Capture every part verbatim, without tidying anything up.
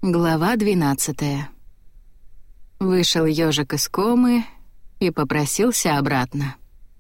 Глава двенадцатая. Вышел ёжик из комы и попросился обратно.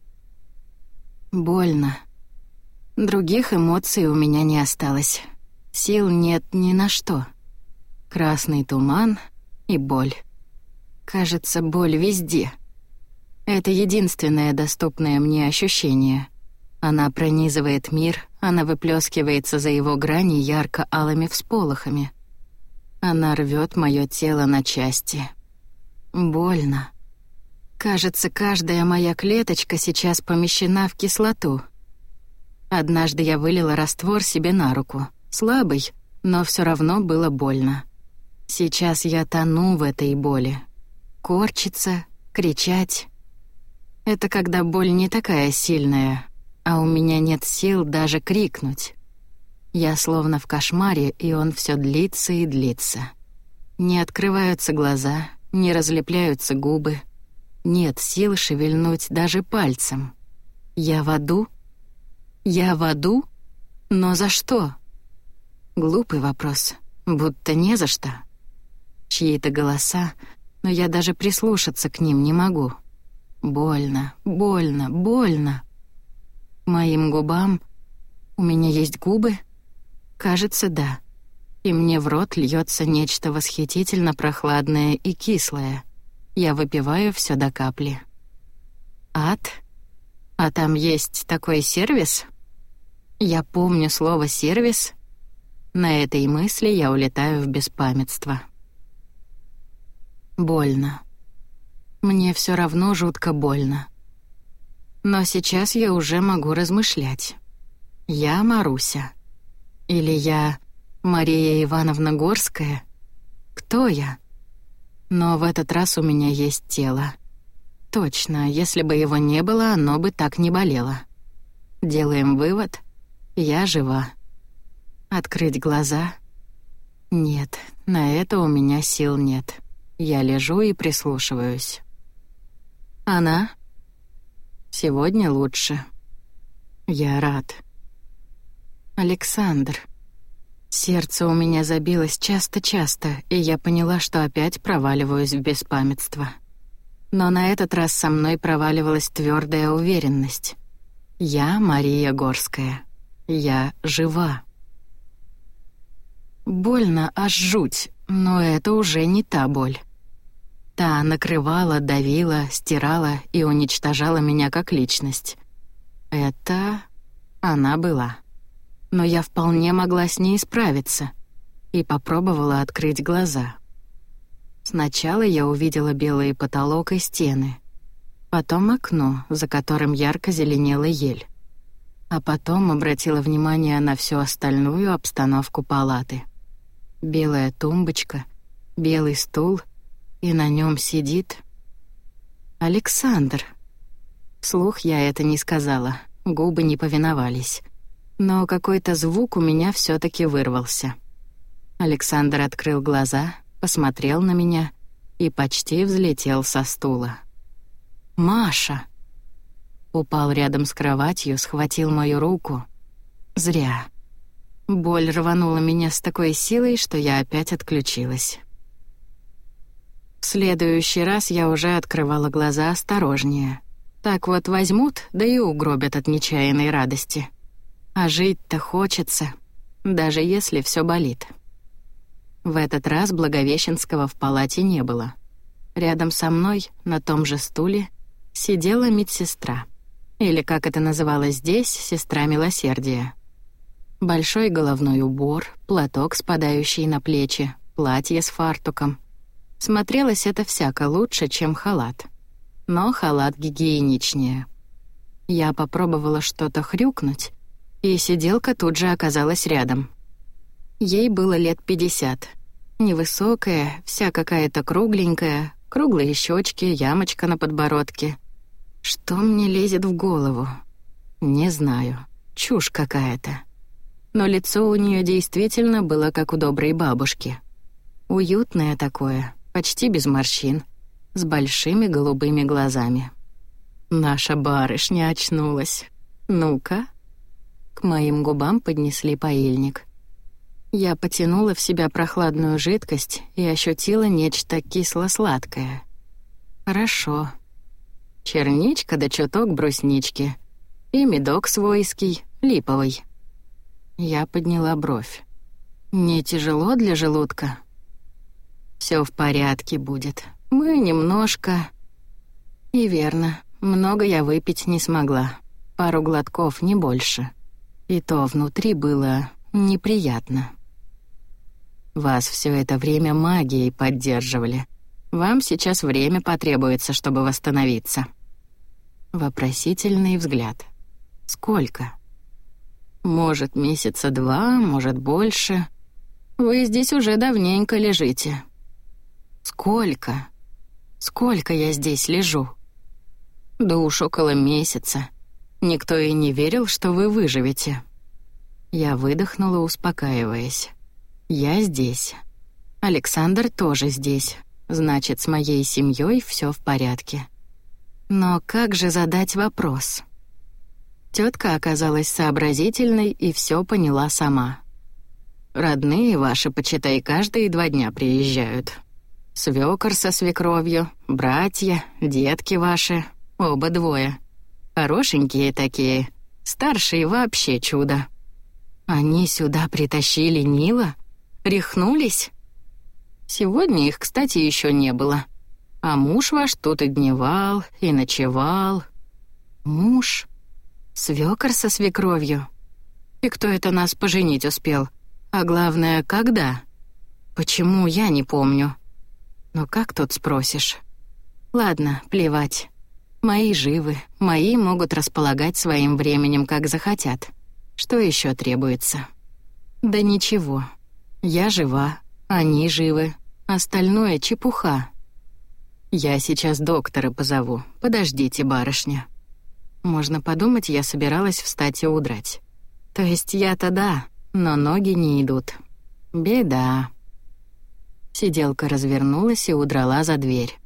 Больно. Других эмоций у меня не осталось. Сил нет ни на что. Красный туман и боль. Кажется, боль везде. Это единственное доступное мне ощущение. Она пронизывает мир, она выплескивается за его грани ярко-алыми всполохами. Она рвет моё тело на части. Больно. Кажется, каждая моя клеточка сейчас помещена в кислоту. Однажды я вылила раствор себе на руку. Слабый, но всё равно было больно. Сейчас я тону в этой боли. Корчиться, кричать. Это когда боль не такая сильная, а у меня нет сил даже крикнуть. Я словно в кошмаре, и он всё длится и длится. Не открываются глаза, не разлепляются губы. Нет сил шевельнуть даже пальцем. Я в аду? Я в аду? Но за что? Глупый вопрос, будто не за что. Чьи-то голоса, но я даже прислушаться к ним не могу. Больно, больно, больно. Моим губам... У меня есть губы? Кажется, да. И мне в рот льется нечто восхитительно прохладное и кислое. Я выпиваю все до капли. Ад? А там есть такой сервис? Я помню слово «сервис». На этой мысли я улетаю в беспамятство. Больно. Мне все равно жутко больно. Но сейчас я уже могу размышлять. Я Маруся. Или я Мария Ивановна Горская? Кто я? Но в этот раз у меня есть тело. Точно, если бы его не было, оно бы так не болело. Делаем вывод. Я жива. Открыть глаза? Нет, на это у меня сил нет. Я лежу и прислушиваюсь. Она? Сегодня лучше. Я рад. Александр. Сердце у меня забилось часто-часто, и я поняла, что опять проваливаюсь в беспамятство. Но на этот раз со мной проваливалась твёрдая уверенность. Я Мария Горская. Я жива. Больно аж жуть, но это уже не та боль. Та накрывала, давила, стирала и уничтожала меня как личность. Это она была. Но я вполне могла с ней справиться и попробовала открыть глаза. Сначала я увидела белый потолок и стены, потом окно, за которым ярко зеленела ель, а потом обратила внимание на всю остальную обстановку палаты. Белая тумбочка, белый стул, и на нем сидит Александр. Вслух я это не сказала, губы не повиновались. Но какой-то звук у меня всё-таки вырвался. Александр открыл глаза, посмотрел на меня и почти взлетел со стула. «Маша!» Упал рядом с кроватью, схватил мою руку. Зря. Боль рванула меня с такой силой, что я опять отключилась. В следующий раз я уже открывала глаза осторожнее. Так вот возьмут, да и угробят от нечаянной радости. А жить-то хочется, даже если всё болит. В этот раз Благовещенского в палате не было. Рядом со мной, на том же стуле, сидела медсестра. Или, как это называлось здесь, сестра милосердия. Большой головной убор, платок, спадающий на плечи, платье с фартуком. Смотрелось это всяко лучше, чем халат. Но халат гигиеничнее. Я попробовала что-то хрюкнуть, и сиделка тут же оказалась рядом. Ей было лет пятьдесят. Невысокая, вся какая-то кругленькая, круглые щечки, ямочка на подбородке. Что мне лезет в голову? Не знаю. Чушь какая-то. Но лицо у нее действительно было как у доброй бабушки. Уютное такое, почти без морщин, с большими голубыми глазами. Наша барышня очнулась. Ну-ка. К моим губам поднесли паильник. Я потянула в себя прохладную жидкость и ощутила нечто кисло-сладкое. Хорошо. Черничка да чуток бруснички. И медок свойский, липовый. Я подняла бровь. Не тяжело для желудка? Всё в порядке будет. Мы немножко... И верно, много я выпить не смогла. Пару глотков, не больше. И то внутри было неприятно. Вас всё это время магией поддерживали. Вам сейчас время потребуется, чтобы восстановиться. Вопросительный взгляд. Сколько? Может, месяца два, может, больше. Вы здесь уже давненько лежите. Сколько? Сколько я здесь лежу? Да уж около месяца. Никто и не верил, что вы выживете. Я выдохнула, успокаиваясь. Я здесь. Александр тоже здесь. Значит, с моей семьей все в порядке. Но как же задать вопрос? Тетка оказалась сообразительной и все поняла сама. Родные ваши, почитай, каждые два дня приезжают. Свёкор со свекровью, братья, детки ваши, оба двое. Хорошенькие такие, старший вообще чудо. Они сюда притащили Нила? Рехнулись? Сегодня их, кстати, еще не было. А муж ваш тут и дневал, и ночевал. Муж? Свёкор со свекровью? И кто это нас поженить успел? А главное, когда? Почему, я не помню. Но как тут спросишь? Ладно, плевать. Мои живы, мои могут располагать своим временем, как захотят. Что еще требуется? Да ничего. Я жива, они живы. Остальное чепуха. Я сейчас доктора позову. Подождите, барышня. Можно подумать, я собиралась встать и удрать. То есть я-то да, но ноги не идут. Беда. Сиделка развернулась и удрала за дверь.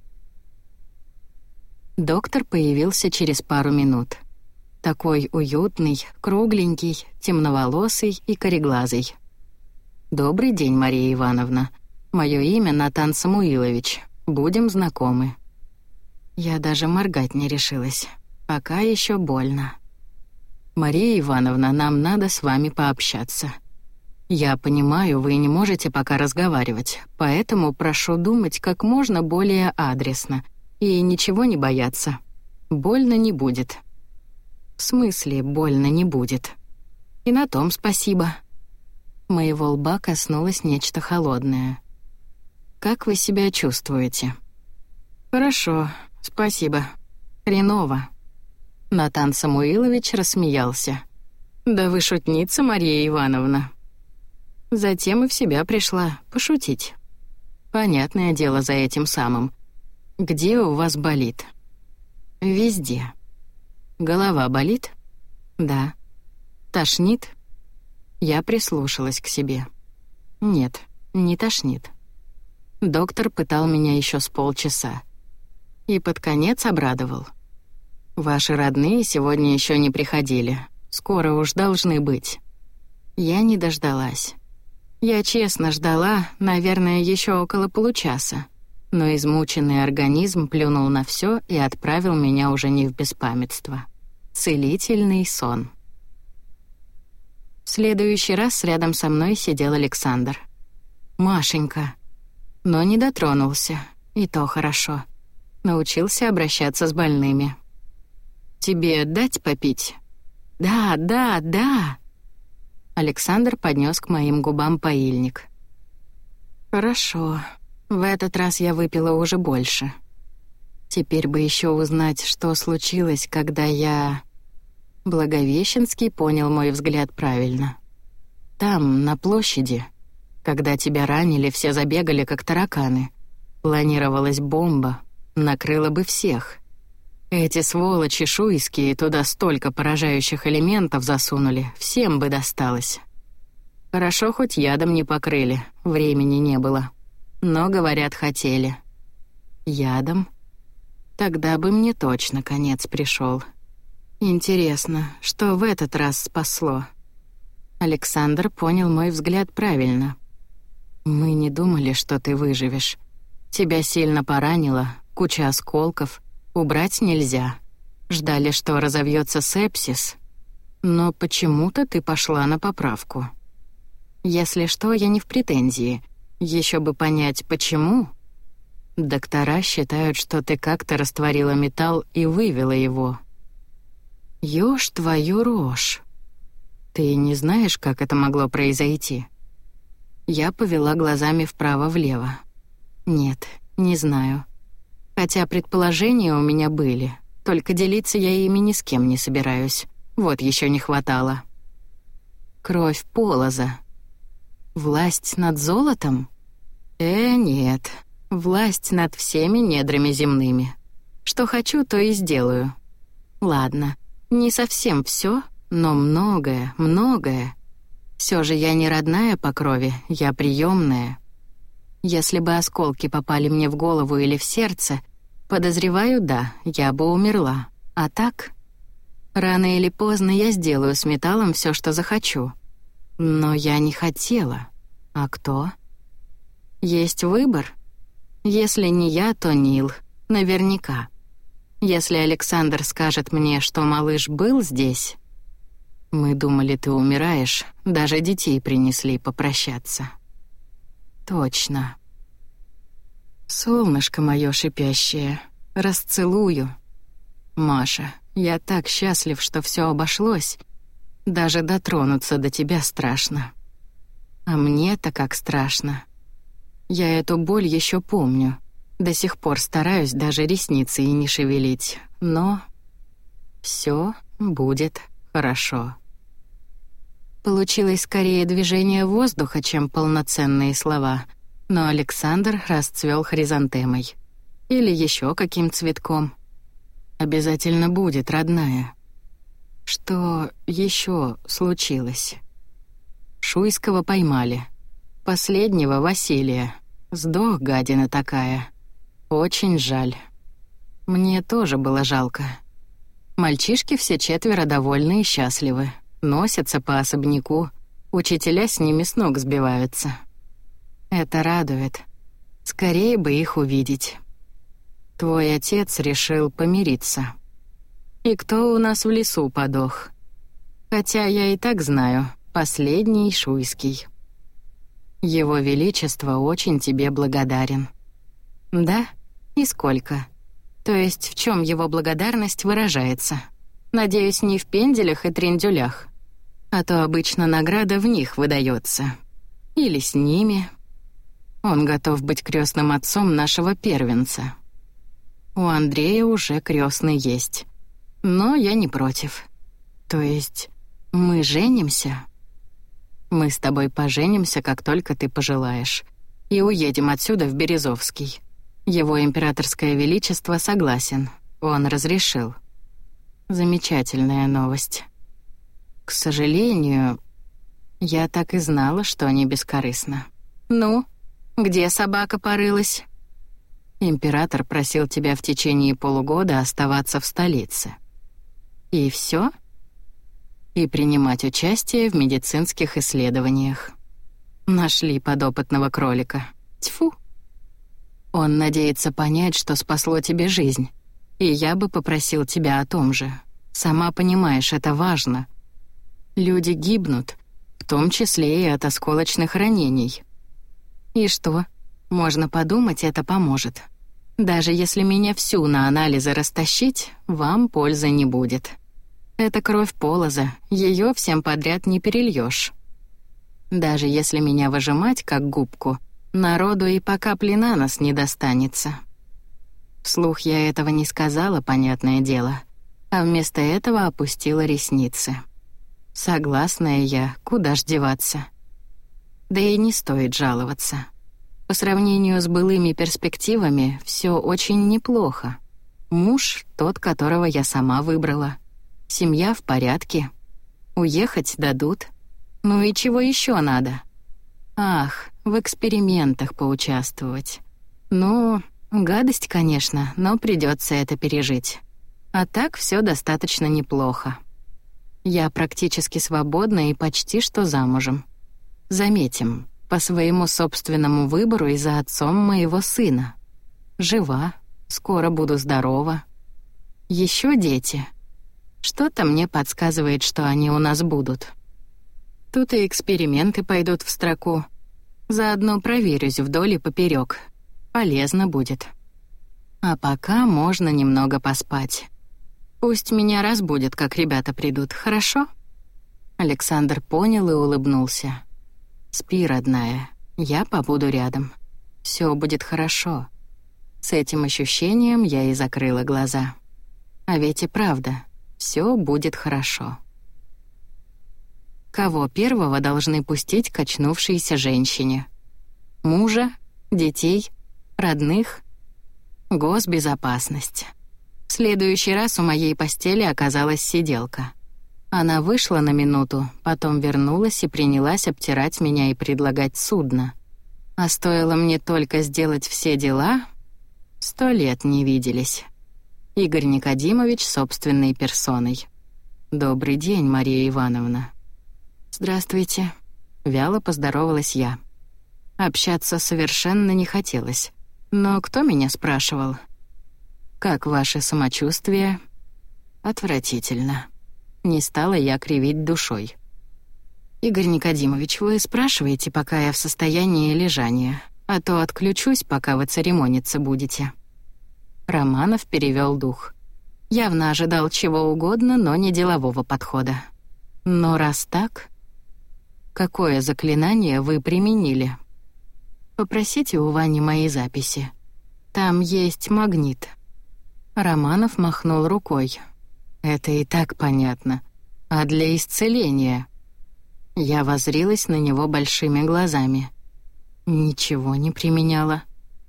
Доктор появился через пару минут. Такой уютный, кругленький, темноволосый и кореглазый. «Добрый день, Мария Ивановна. Моё имя Натан Самуилович. Будем знакомы». Я даже моргать не решилась. Пока ещё больно. «Мария Ивановна, нам надо с вами пообщаться. Я понимаю, вы не можете пока разговаривать, поэтому прошу думать как можно более адресно и ничего не бояться. Больно не будет». «В смысле больно не будет?» «И на том спасибо». Моего лба коснулось нечто холодное. «Как вы себя чувствуете?» «Хорошо, спасибо. Хреново». Натан Самуилович рассмеялся. «Да вы шутница, Мария Ивановна». Затем и в себя пришла пошутить. Понятное дело за этим самым. «Где у вас болит?» «Везде». «Голова болит?» «Да». «Тошнит?» Я прислушалась к себе. «Нет, не тошнит». Доктор пытал меня еще с полчаса. И под конец обрадовал. «Ваши родные сегодня еще не приходили. Скоро уж должны быть». Я не дождалась. Я честно ждала, наверное, еще около получаса. Но измученный организм плюнул на все и отправил меня уже не в беспамятство. Целительный сон. В следующий раз рядом со мной сидел Александр. «Машенька». Но не дотронулся, и то хорошо. Научился обращаться с больными. «Тебе дать попить?» «Да, да, да!» Александр поднес к моим губам паильник. «Хорошо. В этот раз я выпила уже больше. Теперь бы еще узнать, что случилось, когда я...» Благовещенский понял мой взгляд правильно. «Там, на площади, когда тебя ранили, все забегали, как тараканы. Планировалась бомба, накрыла бы всех. Эти сволочи шуйские туда столько поражающих элементов засунули, всем бы досталось. Хорошо, хоть ядом не покрыли, времени не было. Но, говорят, хотели. Ядом? Тогда бы мне точно конец пришел. Интересно, что в этот раз спасло? Александр понял мой взгляд правильно. «Мы не думали, что ты выживешь. Тебя сильно поранило, куча осколков, убрать нельзя. Ждали, что разовьется сепсис. Но почему-то ты пошла на поправку. Если что, я не в претензии. Еще бы понять, почему. Доктора считают, что ты как-то растворила металл и вывела его. Ёж твою рожь. Ты не знаешь, как это могло произойти?» Я повела глазами вправо-влево. Нет, не знаю. Хотя предположения у меня были, только делиться я ими ни с кем не собираюсь. Вот еще не хватало. Кровь Полоза. Власть над золотом? Э, нет. Власть над всеми недрами земными. Что хочу, то и сделаю. Ладно, не совсем все, но многое, многое. Все же я не родная по крови, я приемная. Если бы осколки попали мне в голову или в сердце, подозреваю, да, я бы умерла. А так? Рано или поздно я сделаю с металлом все, что захочу. Но я не хотела. А кто? Есть выбор? Если не я, то Нил. Наверняка. Если Александр скажет мне, что малыш был здесь... Мы думали, ты умираешь, даже детей принесли попрощаться. Точно. Солнышко моё шипящее, расцелую. Маша, я так счастлив, что всё обошлось. Даже дотронуться до тебя страшно. А мне-то как страшно. Я эту боль ещё помню. До сих пор стараюсь даже ресницы и не шевелить. Но всё будет хорошо. Получилось скорее движение воздуха, чем полноценные слова, но Александр расцвел хризантемой. Или еще каким цветком. Обязательно будет, родная. Что еще случилось? Шуйского поймали. Последнего Василия. Сдох, гадина такая. Очень жаль. Мне тоже было жалко. Мальчишки все четверо довольны и счастливы. Носятся по особняку, учителя с ними с ног сбиваются. Это радует. Скорее бы их увидеть. Твой отец решил помириться. И кто у нас в лесу подох? Хотя я и так знаю, последний Шуйский. Его Величество очень тебе благодарен. Да? И сколько? То есть в чем его благодарность выражается? Надеюсь, не в пенделях и трендюлях. А то обычно награда в них выдается. Или с ними. Он готов быть крестным отцом нашего первенца. У Андрея уже крестный есть. Но я не против. То есть мы женимся? Мы с тобой поженимся, как только ты пожелаешь. И уедем отсюда в Березовский. Его императорское величество согласен. Он разрешил. Замечательная новость. К сожалению, я так и знала, что не бескорыстно. Ну, где собака порылась? Император просил тебя в течение полугода оставаться в столице. И все? И принимать участие в медицинских исследованиях. Нашли подопытного кролика. Тьфу. Он надеется понять, что спасло тебе жизнь. И я бы попросил тебя о том же. Сама понимаешь, это важно. Люди гибнут, в том числе и от осколочных ранений. И что? Можно подумать, это поможет. Даже если меня всю на анализы растащить, вам пользы не будет. Это кровь Полоза, ее всем подряд не перельешь. Даже если меня выжимать как губку, народу и по капле на нос не достанется. Вслух я этого не сказала, понятное дело, а вместо этого опустила ресницы. Согласная я, куда ж деваться. Да и не стоит жаловаться. По сравнению с былыми перспективами, все очень неплохо. Муж — тот, которого я сама выбрала. Семья в порядке. Уехать дадут. Ну и чего еще надо? Ах, в экспериментах поучаствовать. Ну, гадость, конечно, но придется это пережить. А так все достаточно неплохо. Я практически свободна и почти что замужем. Заметим, по своему собственному выбору и за отцом моего сына. Жива, скоро буду здорова. Еще дети. Что-то мне подсказывает, что они у нас будут. Тут и эксперименты пойдут в строку. Заодно проверюсь вдоль и поперек. Полезно будет. А пока можно немного поспать. Пусть меня разбудят, как ребята придут, хорошо? Александр понял и улыбнулся. Спи, родная, я побуду рядом. Все будет хорошо. С этим ощущением я и закрыла глаза. А ведь и правда, все будет хорошо. Кого первого должны пустить к очнувшейся женщине? Мужа? Детей? Родных? Госбезопасность. В следующий раз у моей постели оказалась сиделка. Она вышла на минуту, потом вернулась и принялась обтирать меня и предлагать судно. А стоило мне только сделать все дела, сто лет не виделись. Игорь Никодимович собственной персоной. «Добрый день, Мария Ивановна». «Здравствуйте», — вяло поздоровалась я. Общаться совершенно не хотелось. Но кто меня спрашивал? «Как ваше самочувствие?» «Отвратительно». Не стала я кривить душой. «Игорь Никодимович, вы спрашиваете, пока я в состоянии лежания, а то отключусь, пока вы церемониться будете». Романов перевел дух. Явно ожидал чего угодно, но не делового подхода. «Но раз так, какое заклинание вы применили?» «Попросите у Вани мои записи. Там есть магнит». Романов махнул рукой. «Это и так понятно. А для исцеления?» Я воззрилась на него большими глазами. Ничего не применяла.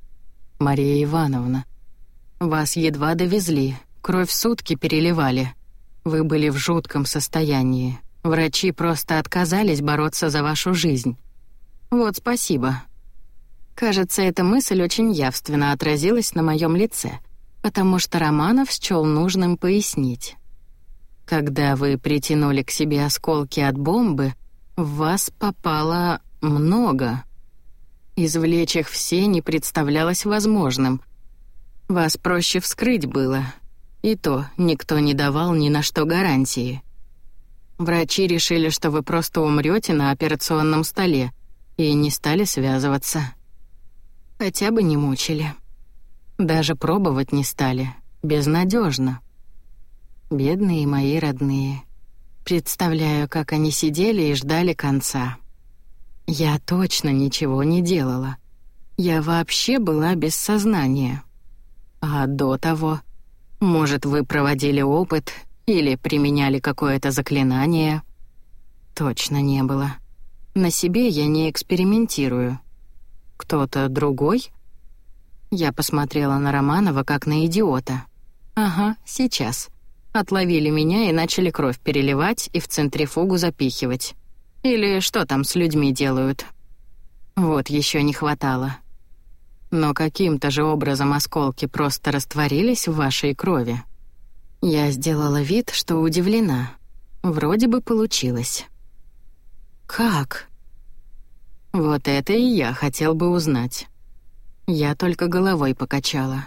«Мария Ивановна, вас едва довезли, кровь сутки переливали. Вы были в жутком состоянии. Врачи просто отказались бороться за вашу жизнь. Вот спасибо». Кажется, эта мысль очень явственно отразилась на моем лице, потому что Романов счёл нужным пояснить. Когда вы притянули к себе осколки от бомбы, в вас попало много. Извлечь их все не представлялось возможным. Вас проще вскрыть было. И то никто не давал ни на что гарантии. Врачи решили, что вы просто умрёте на операционном столе, и не стали связываться. Хотя бы не мучили. Даже пробовать не стали. Безнадежно. Бедные мои родные. Представляю, как они сидели и ждали конца. Я точно ничего не делала. Я вообще была без сознания. А до того, может, вы проводили опыт или применяли какое-то заклинание? Точно не было. На себе я не экспериментирую. Кто-то другой? Я посмотрела на Романова как на идиота. Ага, сейчас. Отловили меня и начали кровь переливать и в центрифугу запихивать. Или что там с людьми делают? Вот еще не хватало. Но каким-то же образом осколки просто растворились в вашей крови. Я сделала вид, что удивлена. Вроде бы получилось. Как? Вот это и я хотел бы узнать. Я только головой покачала.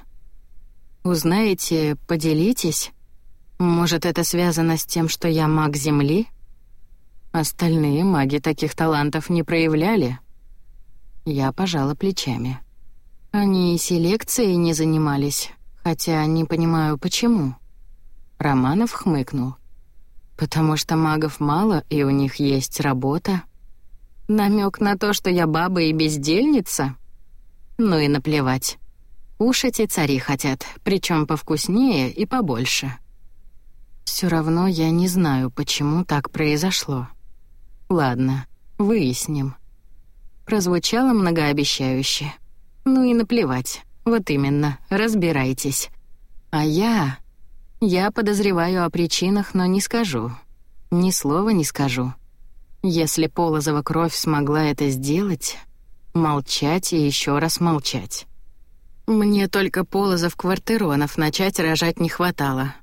Узнаете, поделитесь? Может, это связано с тем, что я маг Земли? Остальные маги таких талантов не проявляли. Я пожала плечами. Они и селекцией не занимались, хотя не понимаю, почему. Романов хмыкнул. Потому что магов мало, и у них есть работа. Намек на то, что я баба и бездельница? Ну и наплевать. Кушать и цари хотят, причем повкуснее и побольше. Все равно я не знаю, почему так произошло. Ладно, выясним. Прозвучало многообещающе. Ну и наплевать. Вот именно, разбирайтесь. А я... Я подозреваю о причинах, но не скажу. Ни слова не скажу. Если Полозова кровь смогла это сделать, молчать и еще раз молчать. Мне только Полозов-Квартеронов начать рожать не хватало.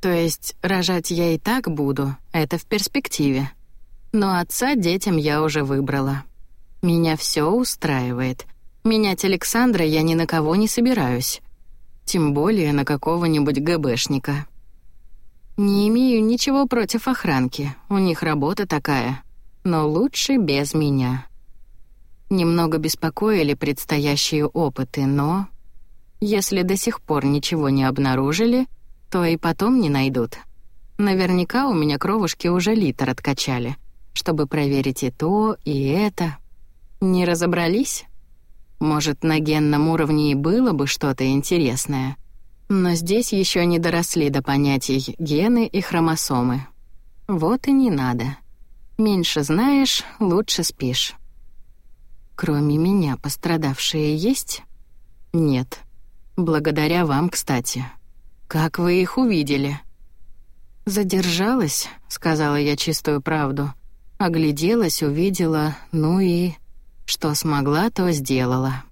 То есть рожать я и так буду, это в перспективе. Но отца детям я уже выбрала. Меня все устраивает. Менять Александра я ни на кого не собираюсь. Тем более на какого-нибудь ГБшника. Не имею ничего против охранки, у них работа такая. Но лучше без меня. Немного беспокоили предстоящие опыты, но... Если до сих пор ничего не обнаружили, то и потом не найдут. Наверняка у меня кровушки уже литр откачали, чтобы проверить и то, и это. Не разобрались? Может, на генном уровне и было бы что-то интересное. Но здесь еще не доросли до понятий гены и хромосомы. Вот и не надо. Меньше знаешь, лучше спишь. Кроме меня пострадавшие есть? Нет. Благодаря вам, кстати. Как вы их увидели? Задержалась, сказала я чистую правду. Огляделась, увидела, ну и... Что смогла, то сделала.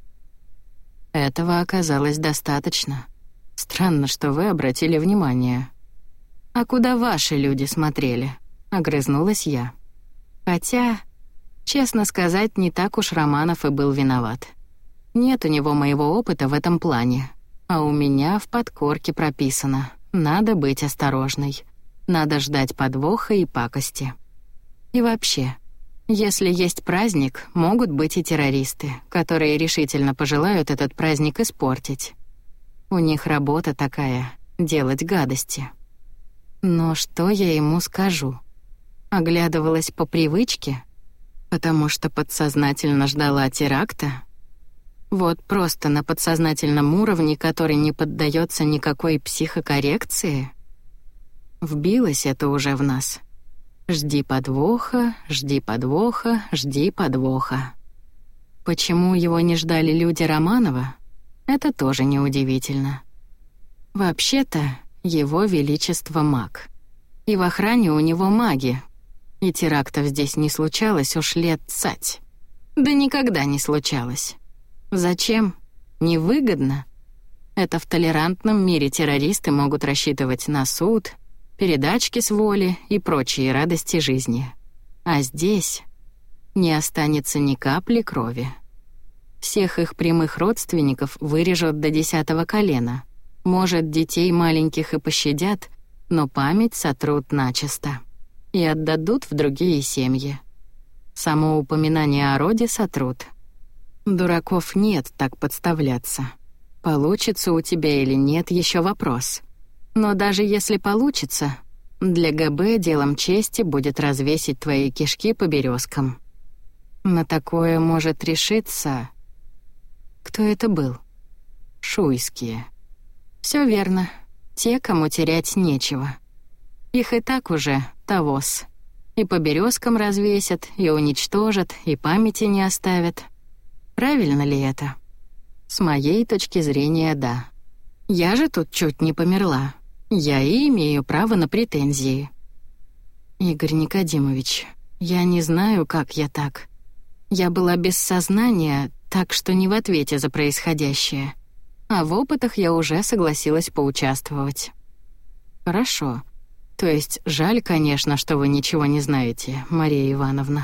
Этого оказалось достаточно. Странно, что вы обратили внимание. А куда ваши люди смотрели? Огрызнулась я. Хотя, честно сказать, не так уж Романов и был виноват. Нет у него моего опыта в этом плане. А у меня в подкорке прописано: надо быть осторожной. Надо ждать подвоха и пакости. И вообще, если есть праздник, могут быть и террористы, которые решительно пожелают этот праздник испортить. У них работа такая — делать гадости. Но что я ему скажу? Оглядывалась по привычке, потому что подсознательно ждала теракта. Вот просто на подсознательном уровне, который не поддается никакой психокоррекции. Вбилось это уже в нас. Жди подвоха, жди подвоха, жди подвоха. Почему его не ждали люди Романова? Это тоже неудивительно. Вообще-то, его величество маг. И в охране у него маги. И терактов здесь не случалось уж лет цать. Да никогда не случалось. Зачем? Невыгодно. Это в толерантном мире террористы могут рассчитывать на суд, передачки с воли и прочие радости жизни. А здесь не останется ни капли крови. Всех их прямых родственников вырежут до десятого колена. Может, детей маленьких и пощадят, но память сотрут начисто. И отдадут в другие семьи. Само упоминание о роде сотрут. Дураков нет так подставляться. Получится у тебя или нет, еще вопрос. Но даже если получится, для ГБ делом чести будет развесить твои кишки по березкам. На такое может решиться... Кто это был? Шуйские. Все верно. Те, кому терять нечего. Их и так уже тавос. И по березкам развесят, и уничтожат, и памяти не оставят. Правильно ли это? С моей точки зрения, да. Я же тут чуть не померла. Я и имею право на претензии. Игорь Никодимович, я не знаю, как я так. Я была без сознания, так что не в ответе за происходящее. А в опытах я уже согласилась поучаствовать. Хорошо. То есть жаль, конечно, что вы ничего не знаете, Мария Ивановна.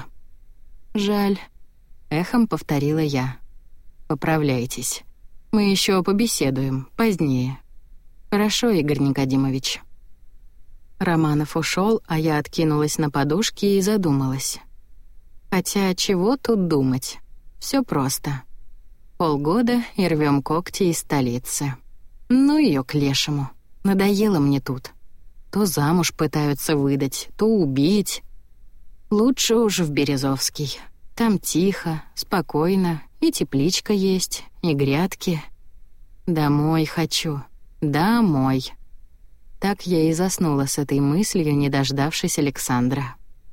Жаль. Эхом повторила я. Поправляйтесь. Мы еще побеседуем позднее. Хорошо, Игорь Никодимович. Романов ушел, а я откинулась на подушки и задумалась. Хотя чего тут думать? Все просто. Полгода и рвем когти из столицы. Ну ее к лешему. Надоело мне тут. То замуж пытаются выдать, то убить. Лучше уж в Березовский. Там тихо, спокойно, и тепличка есть, и грядки. Домой хочу. Домой. Так я и заснула с этой мыслью, не дождавшись Александра.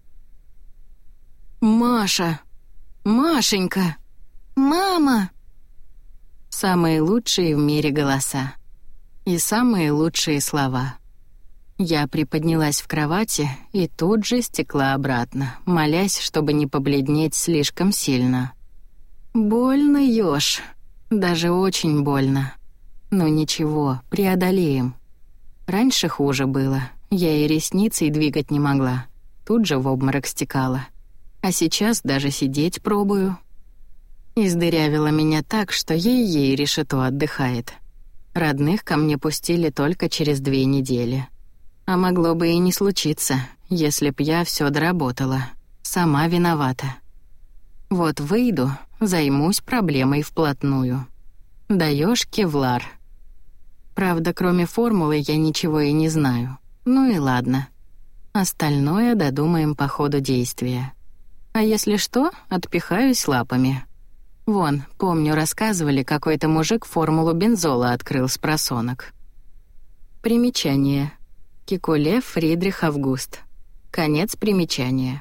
«Маша! Машенька! Мама!» Самые лучшие в мире голоса. И самые лучшие слова. Я приподнялась в кровати и тут же стекла обратно, молясь, чтобы не побледнеть слишком сильно. Больно, ёж. Даже очень больно. Но ничего, преодолеем. Раньше хуже было. Я и ресницей двигать не могла. Тут же в обморок стекала. А сейчас даже сидеть пробую. Издырявила меня так, что ей-ей решето отдыхает. Родных ко мне пустили только через две недели. А могло бы и не случиться, если б я всё доработала. Сама виновата. Вот выйду, займусь проблемой вплотную. Даёшь кевлар. Правда, кроме формулы я ничего и не знаю. Ну и ладно. Остальное додумаем по ходу действия. А если что, отпихаюсь лапами. Вон, помню, рассказывали, какой-то мужик формулу бензола открыл с просонок. Примечание. Кекуле Фридрих Август. Конец примечания.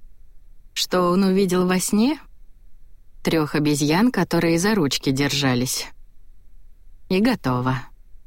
Что он увидел во сне? Трёх обезьян, которые за ручки держались. И готово.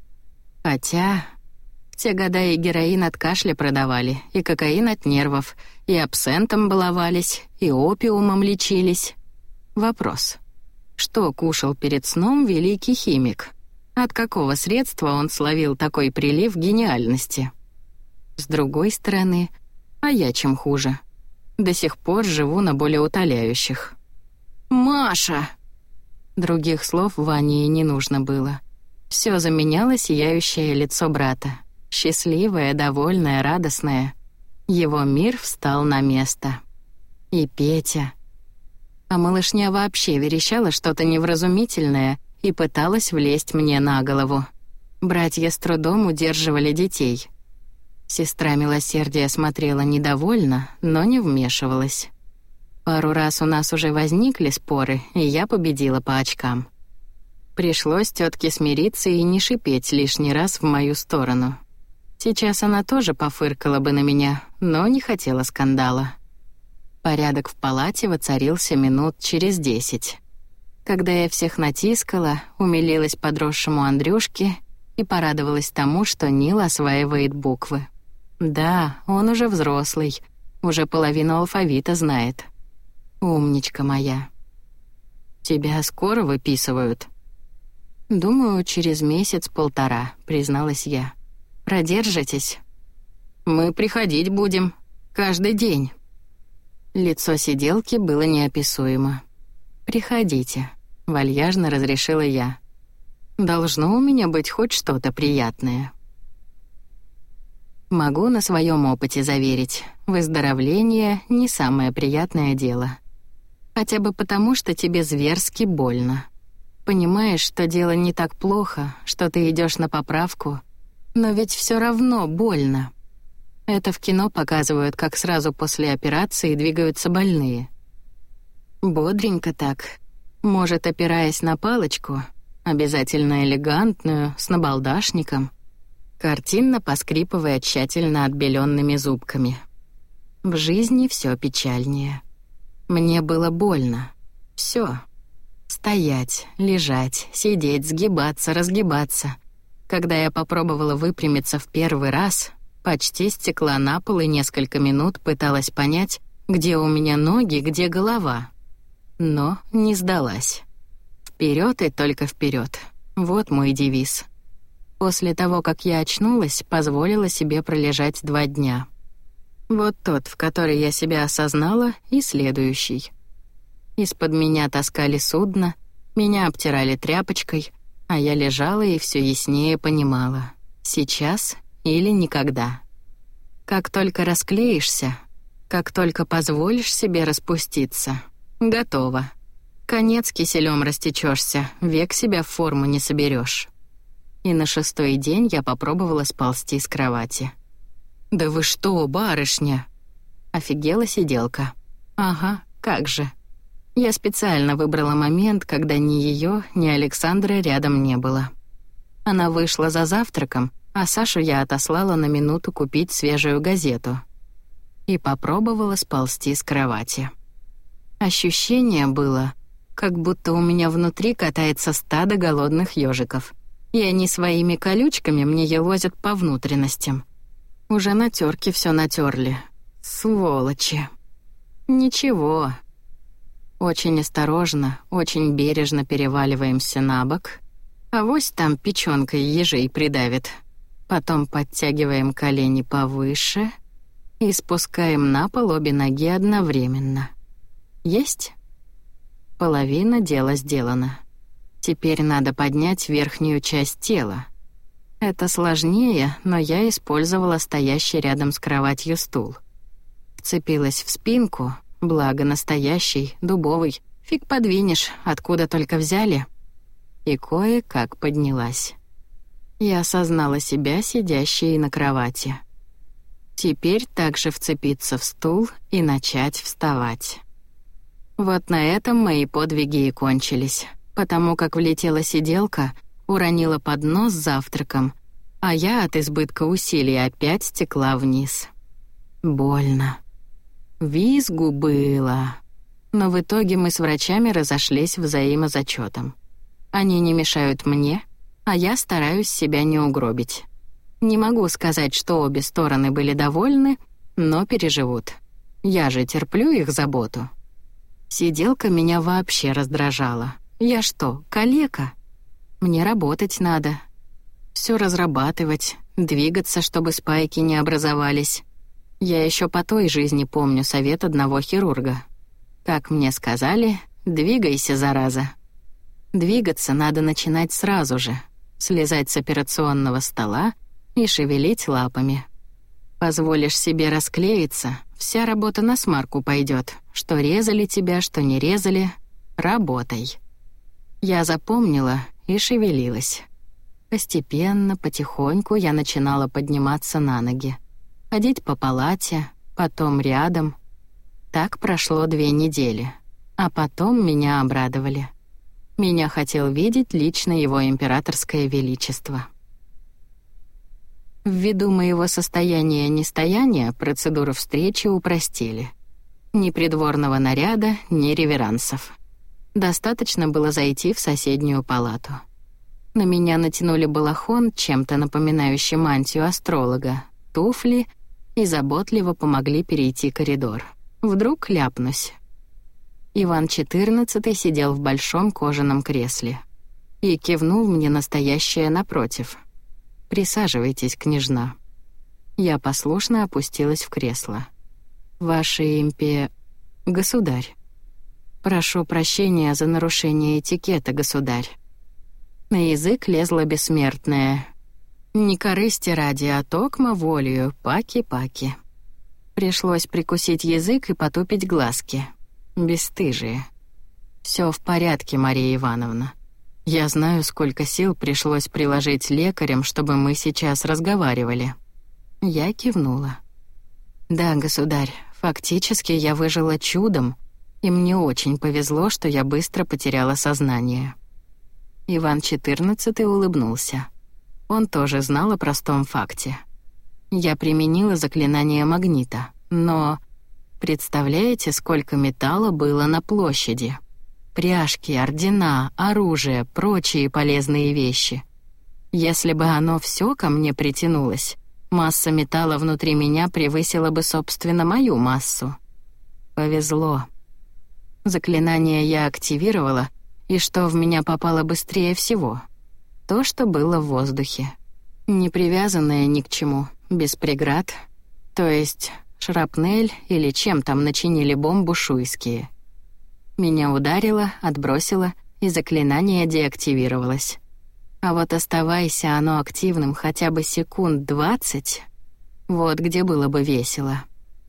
Хотя в те года и героин от кашля продавали, и кокаин от нервов, и абсентом баловались, и опиумом лечились. Вопрос. Что кушал перед сном великий химик? От какого средства он словил такой прилив гениальности? С другой стороны, а я чем хуже? До сих пор живу на болеутоляющих. «Маша!» Других слов Ване и не нужно было. Всё заменяло сияющее лицо брата. Счастливое, довольное, радостное. Его мир встал на место. И Петя. А малышня вообще верещала что-то невразумительное и пыталась влезть мне на голову. Братья с трудом удерживали детей. Сестра милосердия смотрела недовольно, но не вмешивалась. Пару раз у нас уже возникли споры, и я победила по очкам. Пришлось тётке смириться и не шипеть лишний раз в мою сторону. Сейчас она тоже пофыркала бы на меня, но не хотела скандала. Порядок в палате воцарился минут через десять. Когда я всех натискала, умилилась подросшему Андрюшке и порадовалась тому, что Нил осваивает буквы. Да, он уже взрослый, уже половину алфавита знает. Умничка моя. Тебя скоро выписывают? Думаю, через месяц-полтора, призналась я. Продержитесь? Мы приходить будем. Каждый день. Лицо сиделки было неописуемо. «Приходите», — вальяжно разрешила я. «Должно у меня быть хоть что-то приятное». Могу на своем опыте заверить, выздоровление — не самое приятное дело. Хотя бы потому, что тебе зверски больно. Понимаешь, что дело не так плохо, что ты идешь на поправку, но ведь все равно больно. Это в кино показывают, как сразу после операции двигаются больные. Бодренько так, может, опираясь на палочку, обязательно элегантную, с набалдашником, картинно поскрипывая тщательно отбелёнными зубками. В жизни все печальнее. Мне было больно. Все. Стоять, лежать, сидеть, сгибаться, разгибаться. Когда я попробовала выпрямиться в первый раз, почти стекла на пол и несколько минут пыталась понять, где у меня ноги, где голова. Но не сдалась. Вперед и только вперед. Вот мой девиз. После того, как я очнулась, позволила себе пролежать два дня. Вот тот, в который я себя осознала, и следующий. Из-под меня таскали судно, меня обтирали тряпочкой, а я лежала и все яснее понимала. Сейчас или никогда. Как только расклеишься, как только позволишь себе распуститься, готово. Конец киселем растечешься, век себя в форму не соберешь. И на шестой день я попробовала сползти с кровати. «Да вы что, барышня?» Офигела сиделка. «Ага, как же». Я специально выбрала момент, когда ни её, ни Александры рядом не было. Она вышла за завтраком, а Сашу я отослала на минуту купить свежую газету. И попробовала сползти с кровати. Ощущение было, как будто у меня внутри катается стадо голодных ёжиков, и они своими колючками мне елозят по внутренностям. Уже на тёрке всё натёрли. Сволочи. Ничего. Очень осторожно, очень бережно переваливаемся на бок. Авось там печёнкой ежей придавит. Потом подтягиваем колени повыше и спускаем на пол обе ноги одновременно. Есть? Половина дела сделана. Теперь надо поднять верхнюю часть тела. Это сложнее, но я использовала стоящий рядом с кроватью стул. Вцепилась в спинку, благо настоящий, дубовый, фиг подвинешь, откуда только взяли. И кое-как поднялась. Я осознала себя сидящей на кровати. Теперь также вцепиться в стул и начать вставать. Вот на этом мои подвиги и кончились, потому как влетела сиделка, уронила поднос с завтраком, а я от избытка усилий опять стекла вниз. Больно. Визгу было. Но в итоге мы с врачами разошлись взаимозачетом. Они не мешают мне, а я стараюсь себя не угробить. Не могу сказать, что обе стороны были довольны, но переживут. Я же терплю их заботу. Сиделка меня вообще раздражала. Я что, калека? Мне работать надо. Все разрабатывать, двигаться, чтобы спайки не образовались. Я еще по той жизни помню совет одного хирурга. Как мне сказали, двигайся, зараза. Двигаться надо начинать сразу же. Слезать с операционного стола и шевелить лапами. Позволишь себе расклеиться, вся работа на смарку пойдет. Что резали тебя, что не резали, работай. Я запомнила и шевелилась. Постепенно, потихоньку я начинала подниматься на ноги. Ходить по палате, потом рядом. Так прошло две недели. А потом меня обрадовали. Меня хотел видеть лично его императорское величество. Ввиду моего состояния нестояния процедуру встречи упростили. Ни придворного наряда, ни реверансов. Достаточно было зайти в соседнюю палату. На меня натянули балахон, чем-то напоминающий мантию астролога, туфли и заботливо помогли перейти коридор. Вдруг ляпнусь. Иван четырнадцатый сидел в большом кожаном кресле и кивнул мне настоящее напротив. «Присаживайтесь, княжна». Я послушно опустилась в кресло. «Ваше импе... Государь. Прошу прощения за нарушение этикета, государь». На язык лезла бессмертная. «Не корысти ради, а токма волею, паки-паки». Пришлось прикусить язык и потупить глазки. Бесстыжие. «Всё в порядке, Мария Ивановна. Я знаю, сколько сил пришлось приложить лекарям, чтобы мы сейчас разговаривали». Я кивнула. «Да, государь, фактически я выжила чудом, и мне очень повезло, что я быстро потеряла сознание». Иван четырнадцатый улыбнулся. Он тоже знал о простом факте. Я применила заклинание магнита, но... Представляете, сколько металла было на площади? Пряжки, ордена, оружие, прочие полезные вещи. Если бы оно все ко мне притянулось, масса металла внутри меня превысила бы, собственно, мою массу. Повезло. Заклинание я активировала, и что в меня попало быстрее всего? То, что было в воздухе. Не привязанное ни к чему, без преград, то есть... шрапнель или чем там начинили бомбу шуйские. Меня ударило, отбросило, и заклинание деактивировалось. А вот оставайся оно активным хотя бы секунд двадцать, вот где было бы весело.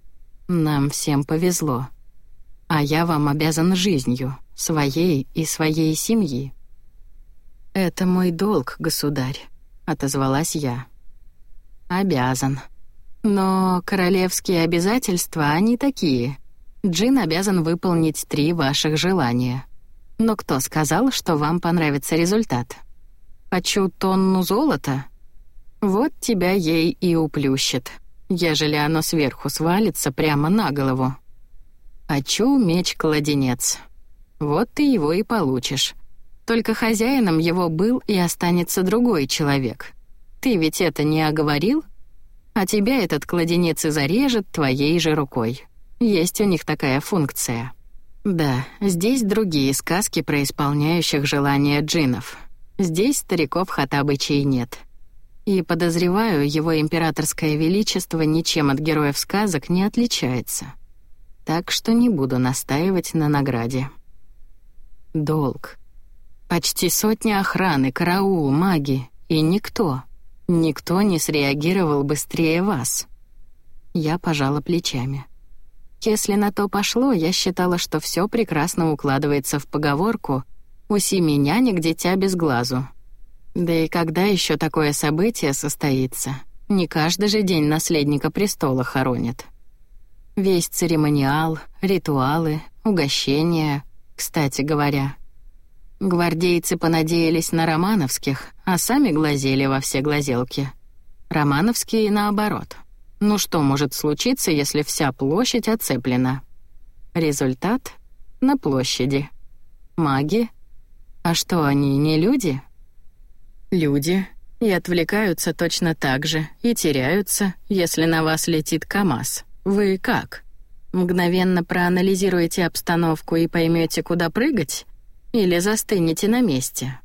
Нам всем повезло. А я вам обязан жизнью, своей и своей семьи. «Это мой долг, государь», — отозвалась я. «Обязан. Но королевские обязательства, они такие. Джин обязан выполнить три ваших желания. Но кто сказал, что вам понравится результат? Хочу тонну золота? Вот тебя ей и уплющит, ежели оно сверху свалится прямо на голову. Хочу меч-кладенец. Вот ты его и получишь. Только хозяином его был и останется другой человек. Ты ведь это не оговорил? А тебя этот кладенец и зарежет твоей же рукой. Есть у них такая функция. Да, здесь другие сказки про исполняющих желания джиннов. Здесь стариков Хоттабычей нет. И, подозреваю, его императорское величество ничем от героев сказок не отличается. Так что не буду настаивать на награде. Долг. Почти сотня охраны, караул, маги. И никто, никто не среагировал быстрее вас. Я пожала плечами. Если на то пошло, я считала, что все прекрасно укладывается в поговорку «У семи нянек дитя без глазу». Да и когда еще такое событие состоится? Не каждый же день наследника престола хоронят. Весь церемониал, ритуалы, угощения, кстати говоря. Гвардейцы понадеялись на романовских, а сами глазели во все глазелки. Романовские наоборот. Ну что может случиться, если вся площадь оцеплена? Результат — на площади. Маги? А что, они не люди? Люди. И отвлекаются точно так же, и теряются, если на вас летит КамАЗ. Вы как? Мгновенно проанализируете обстановку и поймете, куда прыгать? Или застынете на месте?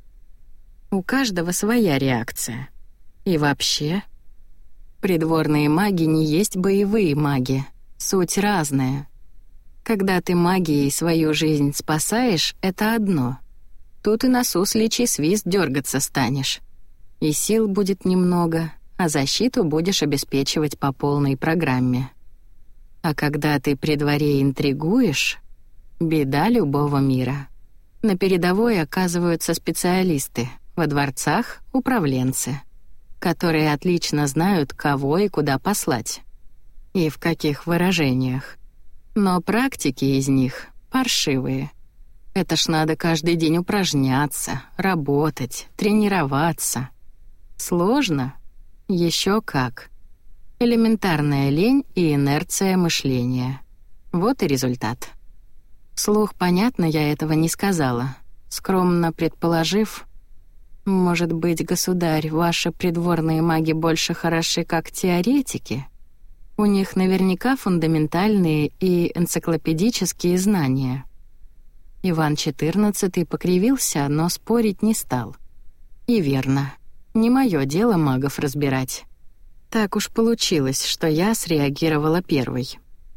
У каждого своя реакция. И вообще, придворные маги не есть боевые маги. Суть разная. Когда ты магией свою жизнь спасаешь, это одно. Тут и на сусличий свист дергаться станешь. И сил будет немного, а защиту будешь обеспечивать по полной программе. А когда ты при дворе интригуешь, беда любого мира. На передовой оказываются специалисты, во дворцах — управленцы, которые отлично знают, кого и куда послать. И в каких выражениях. Но практики из них паршивые. Это ж надо каждый день упражняться, работать, тренироваться. Сложно? Еще как. Элементарная лень и инерция мышления. Вот и результат. Вслух, понятно, я этого не сказала, скромно предположив, может быть, государь, ваши придворные маги больше хороши как теоретики? У них наверняка фундаментальные и энциклопедические знания. Иван четырнадцатый покривился, но спорить не стал. И верно, не мое дело магов разбирать. Так уж получилось, что я среагировала первой.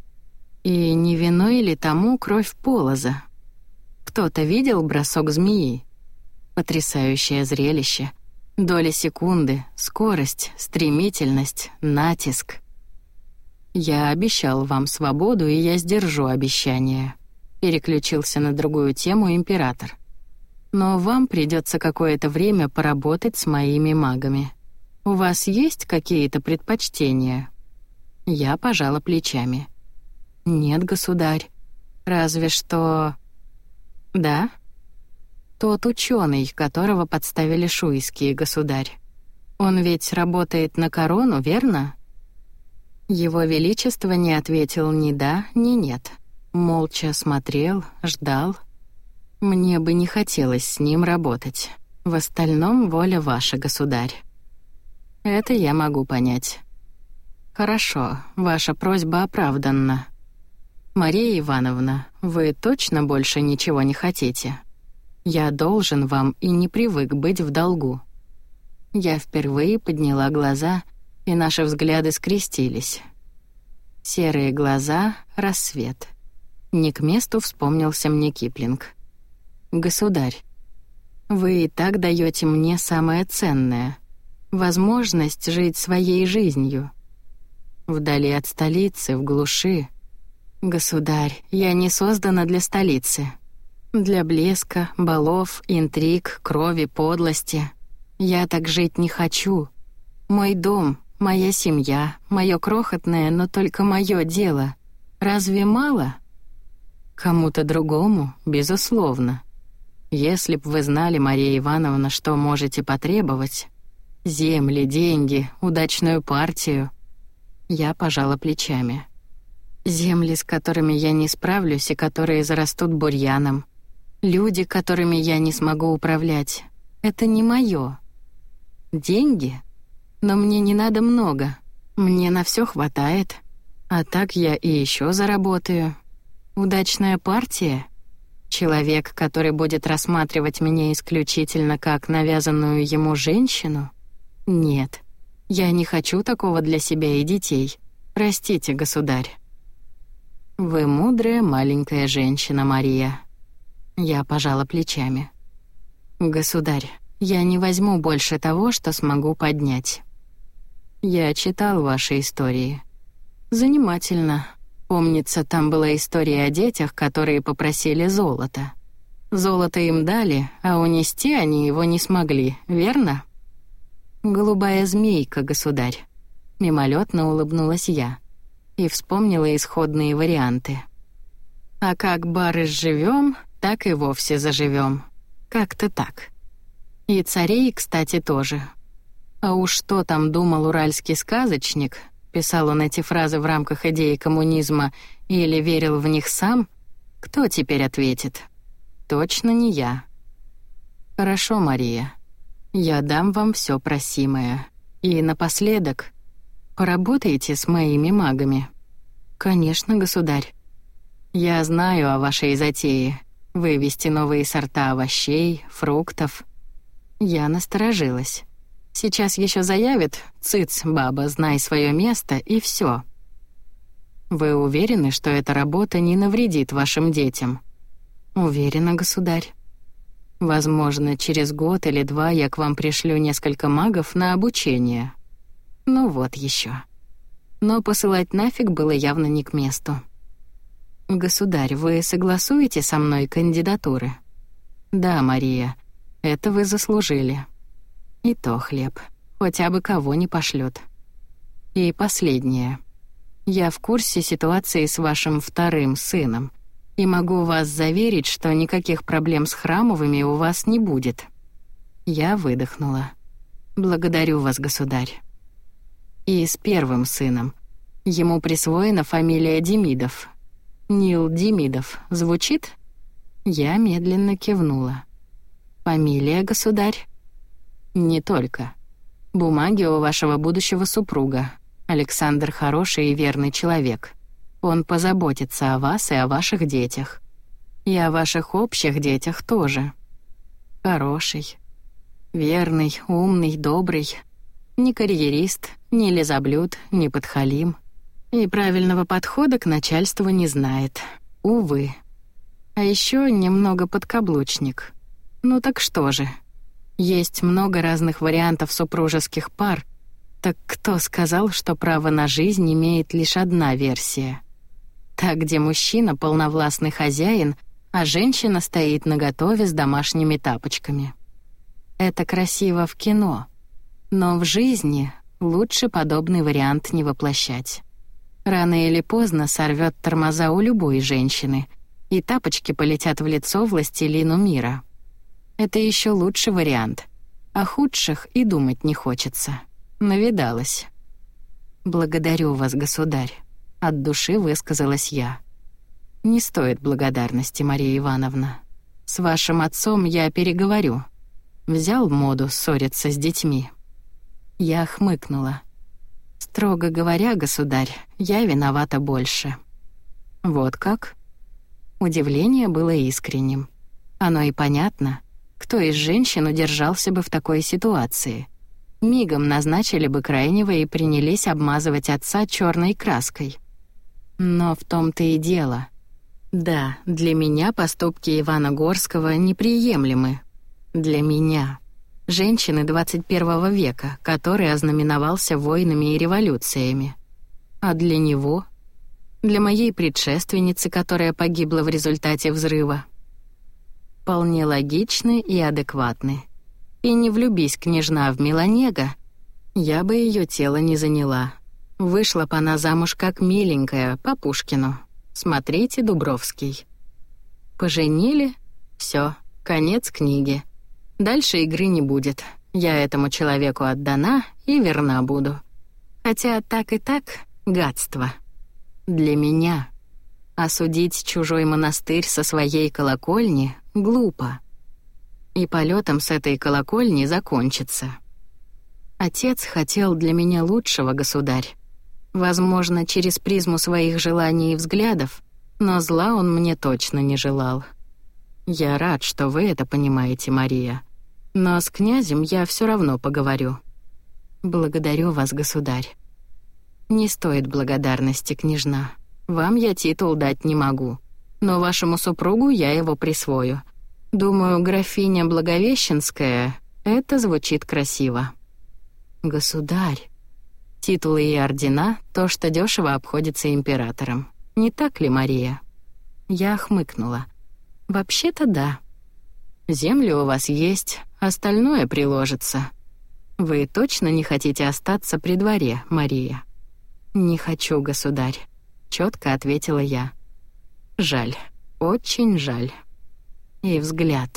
И не виной ли тому кровь Полоза? Кто-то видел бросок змеи? Потрясающее зрелище. Доля секунды, скорость, стремительность, натиск. Я обещал вам свободу, и я сдержу обещание. Переключился на другую тему император. Но вам придется какое-то время поработать с моими магами. У вас есть какие-то предпочтения? Я пожала плечами. Нет, государь. Разве что... Да? Тот ученый, которого подставили шуйские, государь. Он ведь работает на корону, верно? Его Величество не ответил ни да, ни нет. Молча смотрел, ждал. Мне бы не хотелось с ним работать. В остальном воля ваша, государь. Это я могу понять. Хорошо, ваша просьба оправданна. Мария Ивановна, вы точно больше ничего не хотите? Я должен вам и не привык быть в долгу. Я впервые подняла глаза, и наши взгляды скрестились. Серые глаза, рассвет. Не к месту вспомнился мне Киплинг. Государь, вы и так даете мне самое ценное — возможность жить своей жизнью. Вдали от столицы, в глуши. Государь, я не создана для столицы. Для блеска, балов, интриг, крови, подлости. Я так жить не хочу. Мой дом, моя семья, мое крохотное, но только мое дело. Разве мало? Кому-то другому, безусловно. Если б вы знали, Мария Ивановна, что можете потребовать. Земли, деньги, удачную партию. Я пожала плечами. Земли, с которыми я не справлюсь и которые зарастут бурьяном. Люди, которыми я не смогу управлять. Это не моё. Деньги? Но мне не надо много. Мне на всё хватает. А так я и ещё заработаю. Удачная партия? Человек, который будет рассматривать меня исключительно как навязанную ему женщину? Нет, Я не хочу такого для себя и детей. Простите, государь». «Вы мудрая маленькая женщина, Мария». Я пожала плечами. «Государь, я не возьму больше того, что смогу поднять. Я читал ваши истории. Занимательно. Помнится, там была история о детях, которые попросили золото. Золото им дали, а унести они его не смогли, верно?» «Голубая змейка, государь». Мимолетно улыбнулась я и вспомнила исходные варианты. «А как бары сживем, так и вовсе заживем. Как-то так. И царей, кстати, тоже. А уж что там думал уральский сказочник, писал он эти фразы в рамках идеи коммунизма или верил в них сам, кто теперь ответит? Точно не я. Хорошо, Мария. Я дам вам все просимое. И напоследок, поработайте с моими магами». «Конечно, государь. Я знаю о вашей затее. Вывести новые сорта овощей, фруктов». Я насторожилась. Сейчас еще заявит: «Цыц, баба, знай свое место», и все. «Вы уверены, что эта работа не навредит вашим детям?» «Уверена, государь. Возможно, через год или два я к вам пришлю несколько магов на обучение. Ну вот еще». Но посылать нафиг было явно не к месту. «Государь, вы согласуете со мной кандидатуры?» «Да, Мария, это вы заслужили. И то хлеб, хотя бы кого не пошлют. И последнее. Я в курсе ситуации с вашим вторым сыном, и могу вас заверить, что никаких проблем с Храмовыми у вас не будет». Я выдохнула. «Благодарю вас, государь». «И с первым сыном. Ему присвоена фамилия Демидов. Нил Демидов. Звучит?» Я медленно кивнула. «Фамилия, государь?» «Не только. Бумаги у вашего будущего супруга. Александр хороший и верный человек. Он позаботится о вас и о ваших детях. И о ваших общих детях тоже. Хороший, верный, умный, добрый. Не карьерист, не лизоблюд, не подхалим. И правильного подхода к начальству не знает. Увы. А еще немного подкаблучник. Ну так что же? Есть много разных вариантов супружеских пар. Так кто сказал, что право на жизнь имеет лишь одна версия? Та, где мужчина — полновластный хозяин, а женщина стоит наготове с домашними тапочками. Это красиво в кино. Но в жизни лучше подобный вариант не воплощать. Рано или поздно сорвет тормоза у любой женщины, и тапочки полетят в лицо властелину мира. Это еще лучший вариант. О худших и думать не хочется. Навидалась. «Благодарю вас, государь», — от души высказалась я. «Не стоит благодарности, Мария Ивановна. С вашим отцом я переговорю. Взял моду ссориться с детьми». Я хмыкнула. «Строго говоря, государь, я виновата больше». «Вот как?» Удивление было искренним. Оно и понятно. Кто из женщин удержался бы в такой ситуации? Мигом назначили бы крайнего и принялись обмазывать отца черной краской. Но в том-то и дело. Да, для меня поступки Ивана Горского неприемлемы. Для меня. Женщины двадцать первого века, который ознаменовался войнами и революциями. А для него? Для моей предшественницы, которая погибла в результате взрыва. Вполне логичны и адекватны. И не влюбись, княжна, в Меланега, я бы ее тело не заняла. Вышла б она замуж как миленькая, по Пушкину. Смотрите, Дубровский. Поженили? Все, конец книги. Дальше игры не будет. Я этому человеку отдана и верна буду. Хотя так и так гадство. Для меня. Осудить чужой монастырь со своей колокольни глупо. И полетом с этой колокольни закончится. Отец хотел для меня лучшего, государь. Возможно, через призму своих желаний и взглядов, но зла он мне точно не желал. Я рад, что вы это понимаете, Мария. Но с князем я все равно поговорю. «Благодарю вас, государь». «Не стоит благодарности, княжна. Вам я титул дать не могу, но вашему супругу я его присвою. Думаю, графиня Благовещенская — это звучит красиво». «Государь». Титулы и ордена — то, что дешево обходится императором. Не так ли, Мария? Я хмыкнула. «Вообще-то да. Земли у вас есть, остальное приложится. Вы точно не хотите остаться при дворе, Мария?» «Не хочу, государь», — четко ответила я. «Жаль, очень жаль». И взгляд.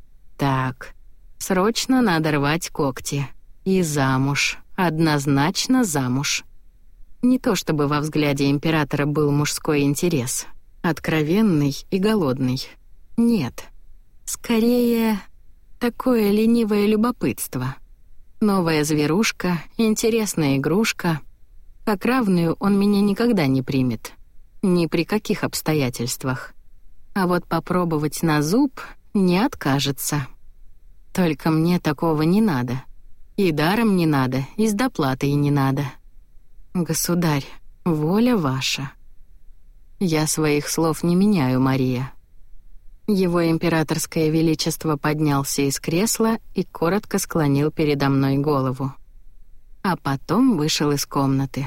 Так, срочно надо рвать когти. И замуж, однозначно замуж. Не то чтобы во взгляде императора был мужской интерес, откровенный и голодный. Нет, скорее, такое ленивое любопытство. Новая зверушка, интересная игрушка. Как равную он меня никогда не примет. Ни при каких обстоятельствах. А вот попробовать на зуб не откажется. Только мне такого не надо. И даром не надо, и с доплатой не надо. Государь, воля ваша. Я своих слов не меняю, Мария. Его императорское величество поднялся из кресла и коротко склонил передо мной голову. А потом вышел из комнаты.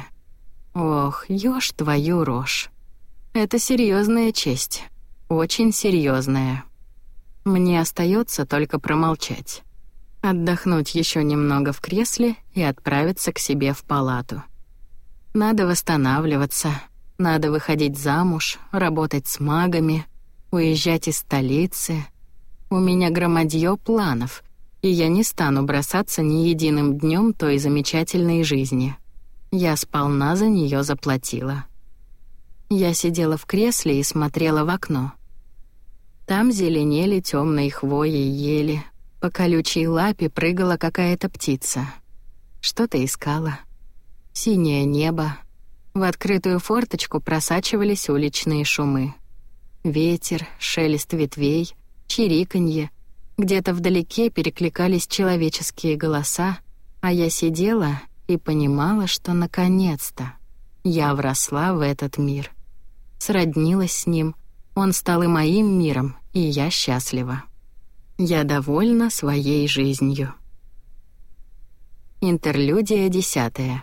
Ох, ёж твою рожь. Это серьезная честь. Очень серьезная. Мне остается только промолчать. Отдохнуть еще немного в кресле и отправиться к себе в палату. Надо восстанавливаться, надо выходить замуж, работать с магами, уезжать из столицы. У меня громадье планов, и я не стану бросаться ни единым днем той замечательной жизни. Я сполна за нее заплатила. Я сидела в кресле и смотрела в окно. Там зеленели темные хвои и ели. По колючей лапе прыгала какая-то птица. Что-то искала. Синее небо. В открытую форточку просачивались уличные шумы. Ветер, шелест ветвей, чириканье. Где-то вдалеке перекликались человеческие голоса, а я сидела и понимала, что наконец-то я вросла в этот мир. Сроднилась с ним, он стал и моим миром, и я счастлива. Я довольна своей жизнью. Интерлюдия десятая.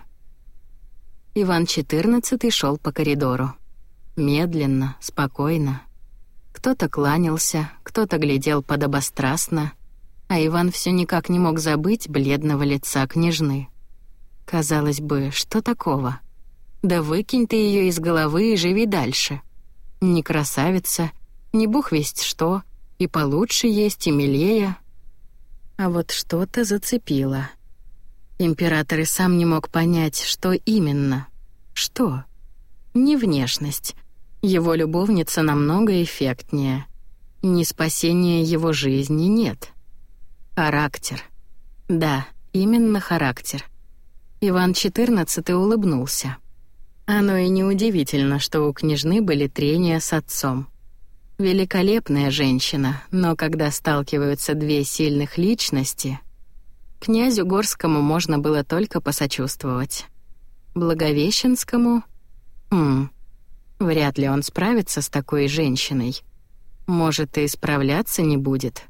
Иван четырнадцатый шел по коридору. Медленно, спокойно. Кто-то кланялся, кто-то глядел подобострастно, а Иван все никак не мог забыть бледного лица княжны. Казалось бы, что такого? Да выкинь ты ее из головы и живи дальше. Не красавица, не бог весть что, и получше есть, и милее. А вот что-то зацепило. Император и сам не мог понять, что именно. Что? Не внешность. Его любовница намного эффектнее. Ни спасения его жизни нет. Характер. Да, именно характер. Иван четырнадцатый улыбнулся. Оно и неудивительно, что у княжны были трения с отцом. Великолепная женщина, но когда сталкиваются две сильных личности, князю Горскому можно было только посочувствовать. Благовещенскому? Хм, вряд ли он справится с такой женщиной. Может, и справляться не будет.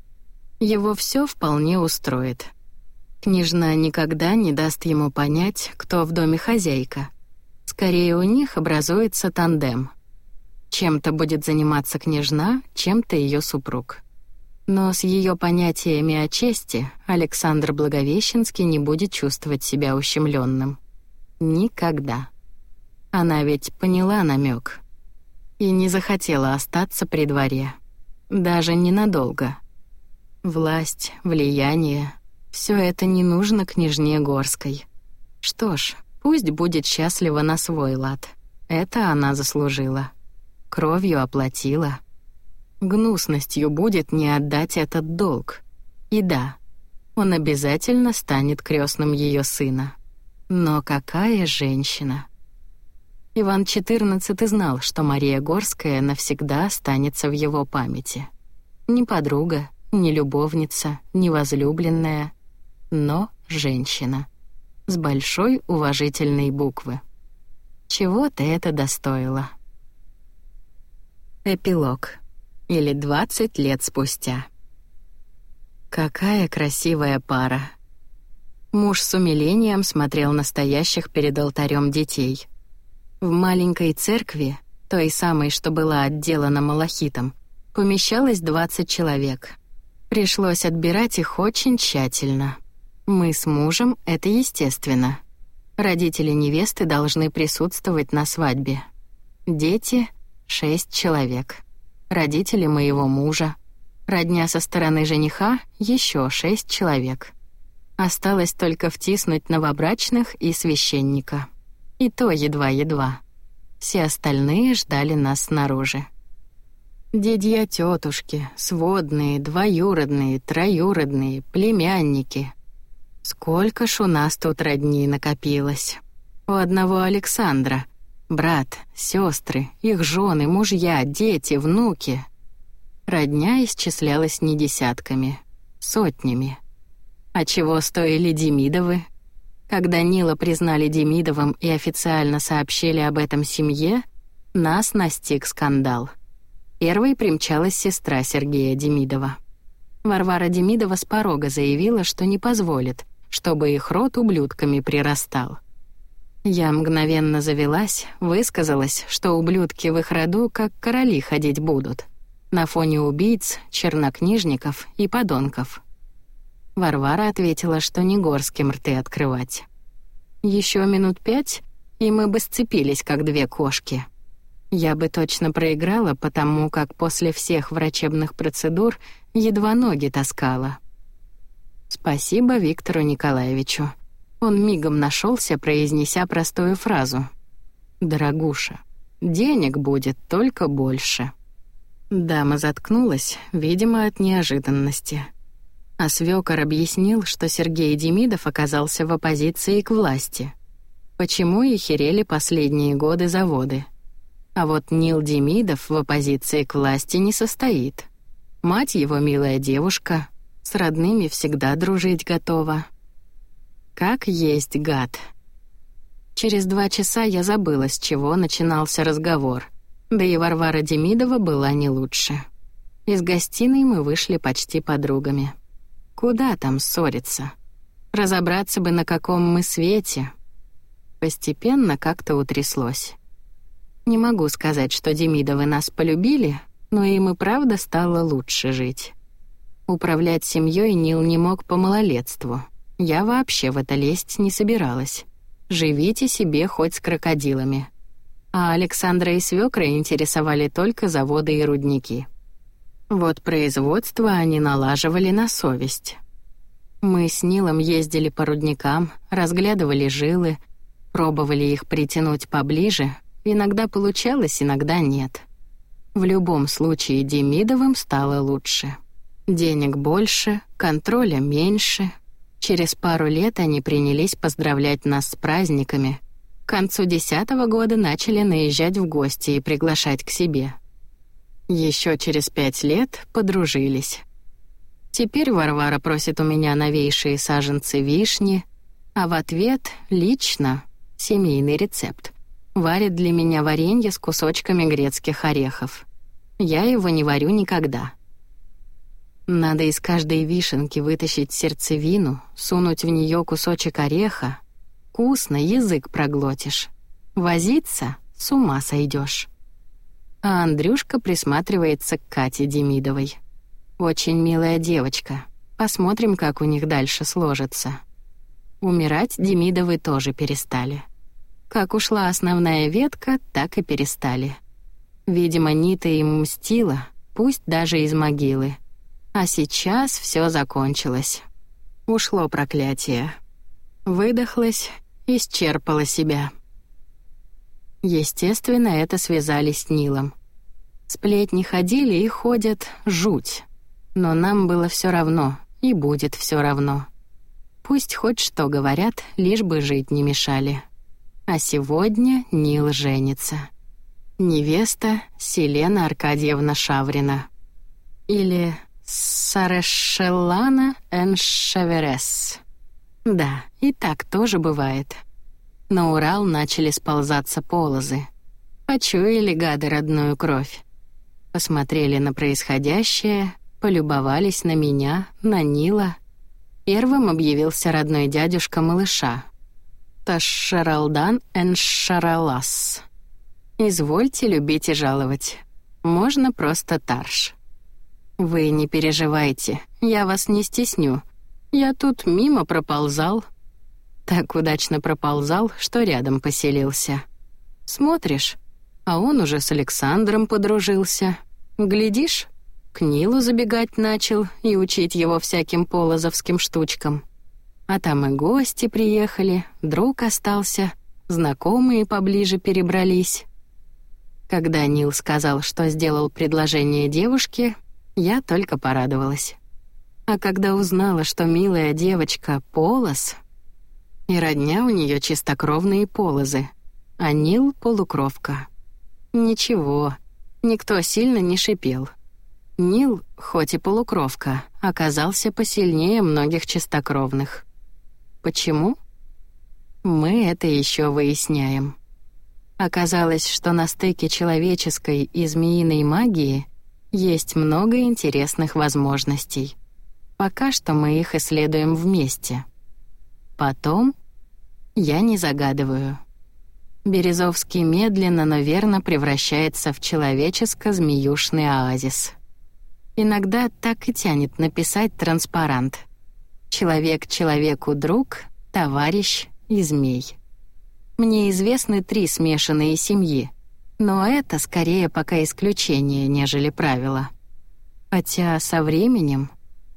Его все вполне устроит. Княжна никогда не даст ему понять, кто в доме хозяйка. Скорее, у них образуется тандем. Чем-то будет заниматься княжна, чем-то ее супруг. Но с ее понятиями о чести Александр Благовещенский не будет чувствовать себя ущемленным. Никогда. Она ведь поняла намек и не захотела остаться при дворе. Даже ненадолго. Власть, влияние — все это не нужно княжне Горской. Что ж, пусть будет счастлива на свой лад. Это она заслужила. Кровью оплатила. Гнусностью будет не отдать этот долг. И да, он обязательно станет крестным ее сына. Но какая женщина! Иван четырнадцатый знал, что Мария Горская навсегда останется в его памяти. Не подруга, не любовница, не возлюбленная, но женщина. с большой уважительной буквы. Чего-то это достоило. Эпилог. Или двадцать лет спустя. Какая красивая пара. Муж с умилением смотрел на стоящих перед алтарем детей. В маленькой церкви, той самой, что была отделана малахитом, помещалось двадцать человек. Пришлось отбирать их очень тщательно. Мы с мужем — это естественно. Родители невесты должны присутствовать на свадьбе. Дети — шесть человек. Родители моего мужа. Родня со стороны жениха — еще шесть человек. Осталось только втиснуть новобрачных и священника. И то едва-едва. Все остальные ждали нас снаружи. Дядья, тетушки, сводные, двоюродные, троюродные, племянники. Сколько ж у нас тут родни накопилось. У одного Александра брат, сестры, их жены, мужья, дети, внуки. Родня исчислялась не десятками, сотнями. А чего стоили Демидовы? Когда Нила признали Демидовым и официально сообщили об этом семье, нас настиг скандал. Первой примчалась сестра Сергея Демидова. Варвара Демидова с порога заявила, что не позволит, чтобы их род ублюдками прирастал. Я мгновенно завелась, высказалась, что ублюдки в их роду как короли ходить будут, на фоне убийц, чернокнижников и подонков. Варвара ответила, что не горским рты открывать. Еще минут пять, и мы бы сцепились, как две кошки. Я бы точно проиграла, потому как после всех врачебных процедур едва ноги таскала. Спасибо Виктору Николаевичу. Он мигом нашелся, произнеся простую фразу. «Дорогуша, денег будет только больше». Дама заткнулась, видимо, от неожиданности. А свёкор объяснил, что Сергей Демидов оказался в оппозиции к власти. Почему и херели последние годы заводы. А вот Нил Демидов в оппозиции к власти не состоит. Мать его милая девушка, с родными всегда дружить готова. Как есть гад. Через два часа я забыла, с чего начинался разговор. Да и Варвара Демидова была не лучше. Из гостиной мы вышли почти подругами. Куда там ссориться? Разобраться бы, на каком мы свете. Постепенно как-то утряслось. Не могу сказать, что Демидовы нас полюбили, но им и правда стало лучше жить. Управлять семьей Нил не мог по малолетству. Я вообще в это лезть не собиралась. Живите себе хоть с крокодилами. А Александра и свёкра интересовали только заводы и рудники. Вот производство они налаживали на совесть. Мы с Нилом ездили по рудникам, разглядывали жилы, пробовали их притянуть поближе. Иногда получалось, иногда нет. В любом случае Демидовым стало лучше. Денег больше, контроля меньше. Через пару лет они принялись поздравлять нас с праздниками. К концу десятого года начали наезжать в гости и приглашать к себе. Еще через пять лет подружились. Теперь Варвара просит у меня новейшие саженцы вишни, а в ответ лично семейный рецепт. Варит для меня варенье с кусочками грецких орехов. Я его не варю никогда. Надо из каждой вишенки вытащить сердцевину, сунуть в нее кусочек ореха. Вкусно, язык проглотишь. Возиться — с ума сойдешь. А Андрюшка присматривается к Кате Демидовой. Очень милая девочка. Посмотрим, как у них дальше сложится. Умирать Демидовы тоже перестали. Как ушла основная ветка, так и перестали. Видимо, Нита им мстила, пусть даже из могилы. А сейчас все закончилось. Ушло проклятие. Выдохлась, исчерпала себя. Естественно, это связали с Нилом. Сплетни ходили и ходят жуть. Но нам было все равно, и будет все равно. Пусть хоть что говорят, лишь бы жить не мешали. А сегодня Нил женится. Невеста Селена Аркадьевна Шаврина. Или Сарешеллана эн Шаверес. Да, и так тоже бывает. На Урал начали сползаться полозы. Почуяли гады родную кровь. Посмотрели на происходящее, полюбовались на меня, на Нила. Первым объявился родной дядюшка малыша. Ташшаралдан Эншаралас. Извольте любить и жаловать. Можно просто Тарш. Вы не переживайте, я вас не стесню. Я тут мимо проползал. Так удачно проползал, что рядом поселился. Смотришь, а он уже с Александром подружился. Глядишь, к Нилу забегать начал и учить его всяким полозовским штучкам. А там и гости приехали, друг остался, знакомые поближе перебрались. Когда Нил сказал, что сделал предложение девушке, я только порадовалась. А когда узнала, что милая девочка — Полоз, и родня у нее чистокровные Полозы, а Нил — полукровка. Ничего, никто сильно не шипел. Нил, хоть и полукровка, оказался посильнее многих чистокровных. Почему? Мы это еще выясняем. Оказалось, что на стыке человеческой и змеиной магии есть много интересных возможностей. Пока что мы их исследуем вместе. Потом я не загадываю. Березовский медленно, но верно превращается в человеческо-змеюшный оазис. Иногда так и тянет написать транспарант. Человек человеку друг, товарищ и змей. Мне известны три смешанные семьи, но это скорее пока исключение, нежели правило. Хотя со временем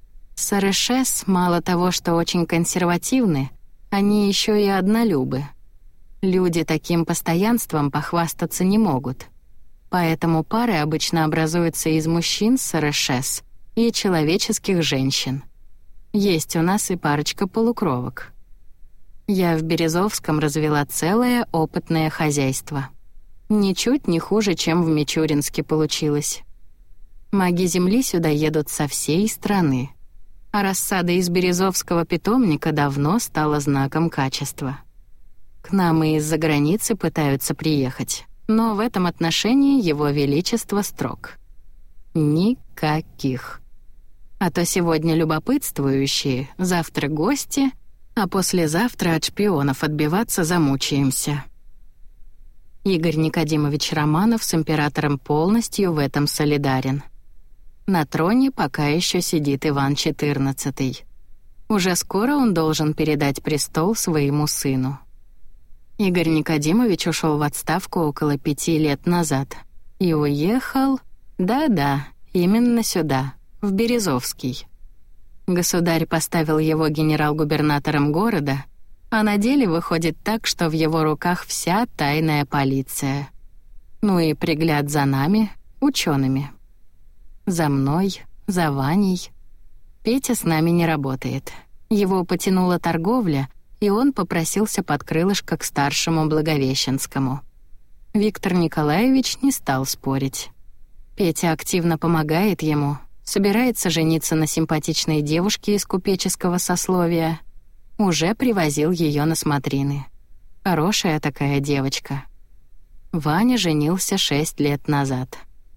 СРШС мало того, что очень консервативны, они еще и однолюбы. Люди таким постоянством похвастаться не могут. Поэтому пары обычно образуются из мужчин СРШС и человеческих женщин. Есть у нас и парочка полукровок. Я в Березовском развела целое опытное хозяйство. Ничуть не хуже, чем в Мичуринске получилось. Маги Земли сюда едут со всей страны. А рассада из Березовского питомника давно стала знаком качества. К нам и из-за границы пытаются приехать, но в этом отношении Его Величество строг. Никаких. А то сегодня любопытствующие, завтра гости, а послезавтра от шпионов отбиваться замучаемся. Игорь Никодимович Романов с императором полностью в этом солидарен. На троне пока еще сидит Иван четырнадцатый. Уже скоро он должен передать престол своему сыну. Игорь Никодимович ушел в отставку около пяти лет назад. И уехал, да-да, именно сюда, в Березовский. Государь поставил его генерал-губернатором города, а на деле выходит так, что в его руках вся тайная полиция. Ну и пригляд за нами, учеными. За мной, за Ваней. Петя с нами не работает. Его потянула торговля, и он попросился под крылышко к старшему Благовещенскому. Виктор Николаевич не стал спорить. Петя активно помогает ему, собирается жениться на симпатичной девушке из купеческого сословия. Уже привозил ее на смотрины. Хорошая такая девочка. Ваня женился шесть лет назад.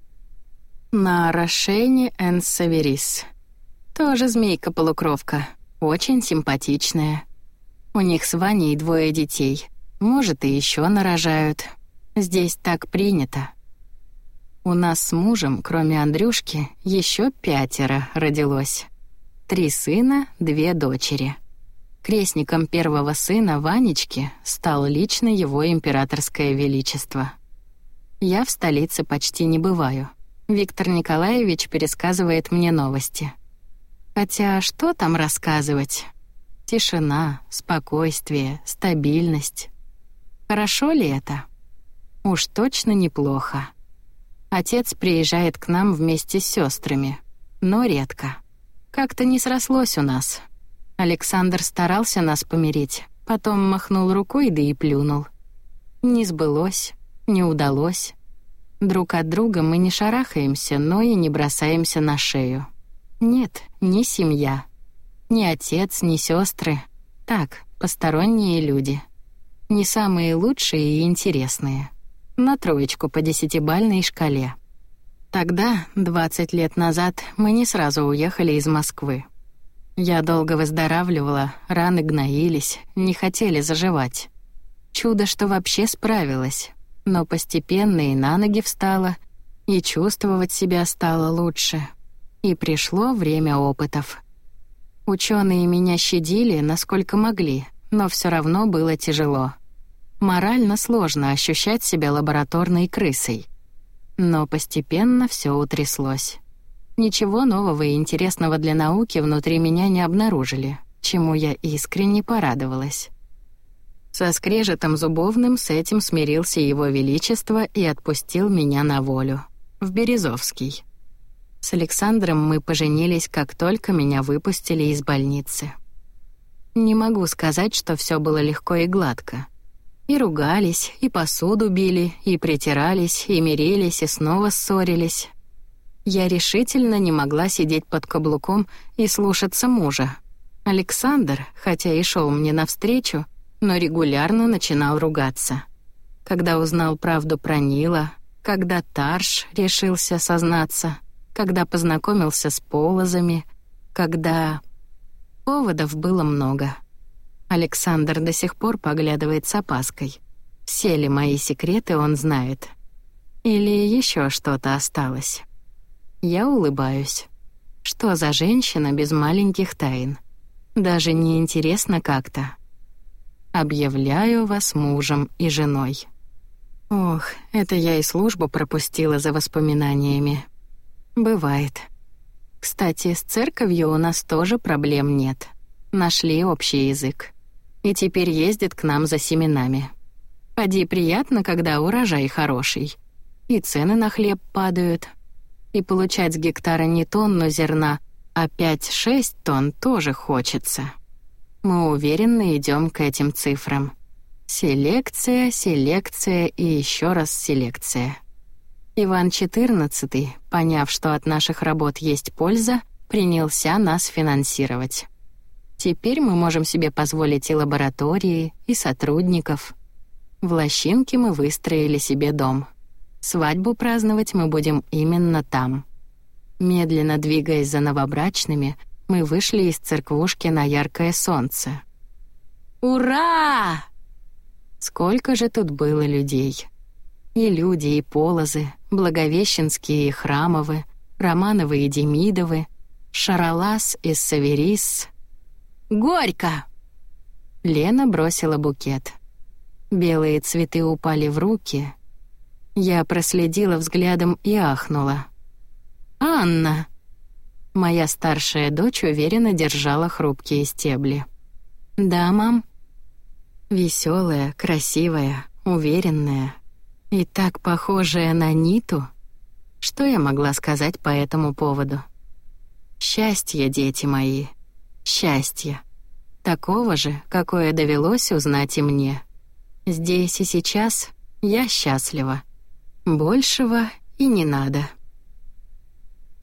На Рошене эн Саверис. Тоже змейка-полукровка, очень симпатичная. У них с Ваней двое детей, может, и еще нарожают. Здесь так принято. У нас с мужем, кроме Андрюшки, еще пятеро родилось. Три сына, две дочери. Крестником первого сына, Ванечки, стал лично его императорское величество. Я в столице почти не бываю. Виктор Николаевич пересказывает мне новости. Хотя что там рассказывать? Тишина, спокойствие, стабильность. Хорошо ли это? Уж точно неплохо. Отец приезжает к нам вместе с сестрами, но редко. Как-то не срослось у нас. Александр старался нас помирить, потом махнул рукой, да и плюнул. Не сбылось, не удалось. Друг от друга мы не шарахаемся, но и не бросаемся на шею. Нет, ни семья, ни отец, ни сестры. Так, посторонние люди. Не самые лучшие и интересные. На троечку по десятибалльной шкале. Тогда, двадцать лет назад, мы не сразу уехали из Москвы. Я долго выздоравливала, раны гноились, не хотели заживать. Чудо, что вообще справилась, но постепенно и на ноги встала, и чувствовать себя стало лучше. И пришло время опытов. Ученые меня щадили, насколько могли, но все равно было тяжело. Морально сложно ощущать себя лабораторной крысой. Но постепенно все утряслось. Ничего нового и интересного для науки внутри меня не обнаружили, чему я искренне порадовалась. Со скрежетом зубовным с этим смирился Его Величество и отпустил меня на волю. В Березовский. С Александром мы поженились, как только меня выпустили из больницы. Не могу сказать, что все было легко и гладко. И ругались, и посуду били, и притирались, и мирились, и снова ссорились. Я решительно не могла сидеть под каблуком и слушаться мужа. Александр, хотя и шел мне навстречу, но регулярно начинал ругаться. Когда узнал правду про Нила, когда Тарш решился сознаться, когда познакомился с Полозами, когда... Поводов было много. Александр до сих пор поглядывает с опаской. Все ли мои секреты он знает? Или еще что-то осталось? Я улыбаюсь. Что за женщина без маленьких тайн? Даже не интересно как-то. Объявляю вас мужем и женой. Ох, это я и службу пропустила за воспоминаниями. Бывает. Кстати, с церковью у нас тоже проблем нет. Нашли общий язык. И теперь ездит к нам за семенами. Поди приятно, когда урожай хороший. И цены на хлеб падают. И получать с гектара не тонну зерна, а пять-шесть тонн тоже хочется. Мы уверенно идем к этим цифрам. Селекция, селекция и еще раз селекция. Иван четырнадцатый, поняв, что от наших работ есть польза, принялся нас финансировать. Теперь мы можем себе позволить и лаборатории, и сотрудников. В Лощинке мы выстроили себе дом. Свадьбу праздновать мы будем именно там. Медленно двигаясь за новобрачными, мы вышли из церквушки на яркое солнце. Ура! Сколько же тут было людей. И люди, и Полозы, Благовещенские и Храмовы, Романовы и Демидовы, Шаралас и Саверис. «Горько!» Лена бросила букет. Белые цветы упали в руки. Я проследила взглядом и ахнула. «Анна!» Моя старшая дочь уверенно держала хрупкие стебли. «Да, мам?» Веселая, красивая, уверенная. И так похожая на Ниту. Что я могла сказать по этому поводу? Счастье, дети мои. Счастье. Такого же, какое довелось узнать и мне. Здесь и сейчас я счастлива. Большего и не надо.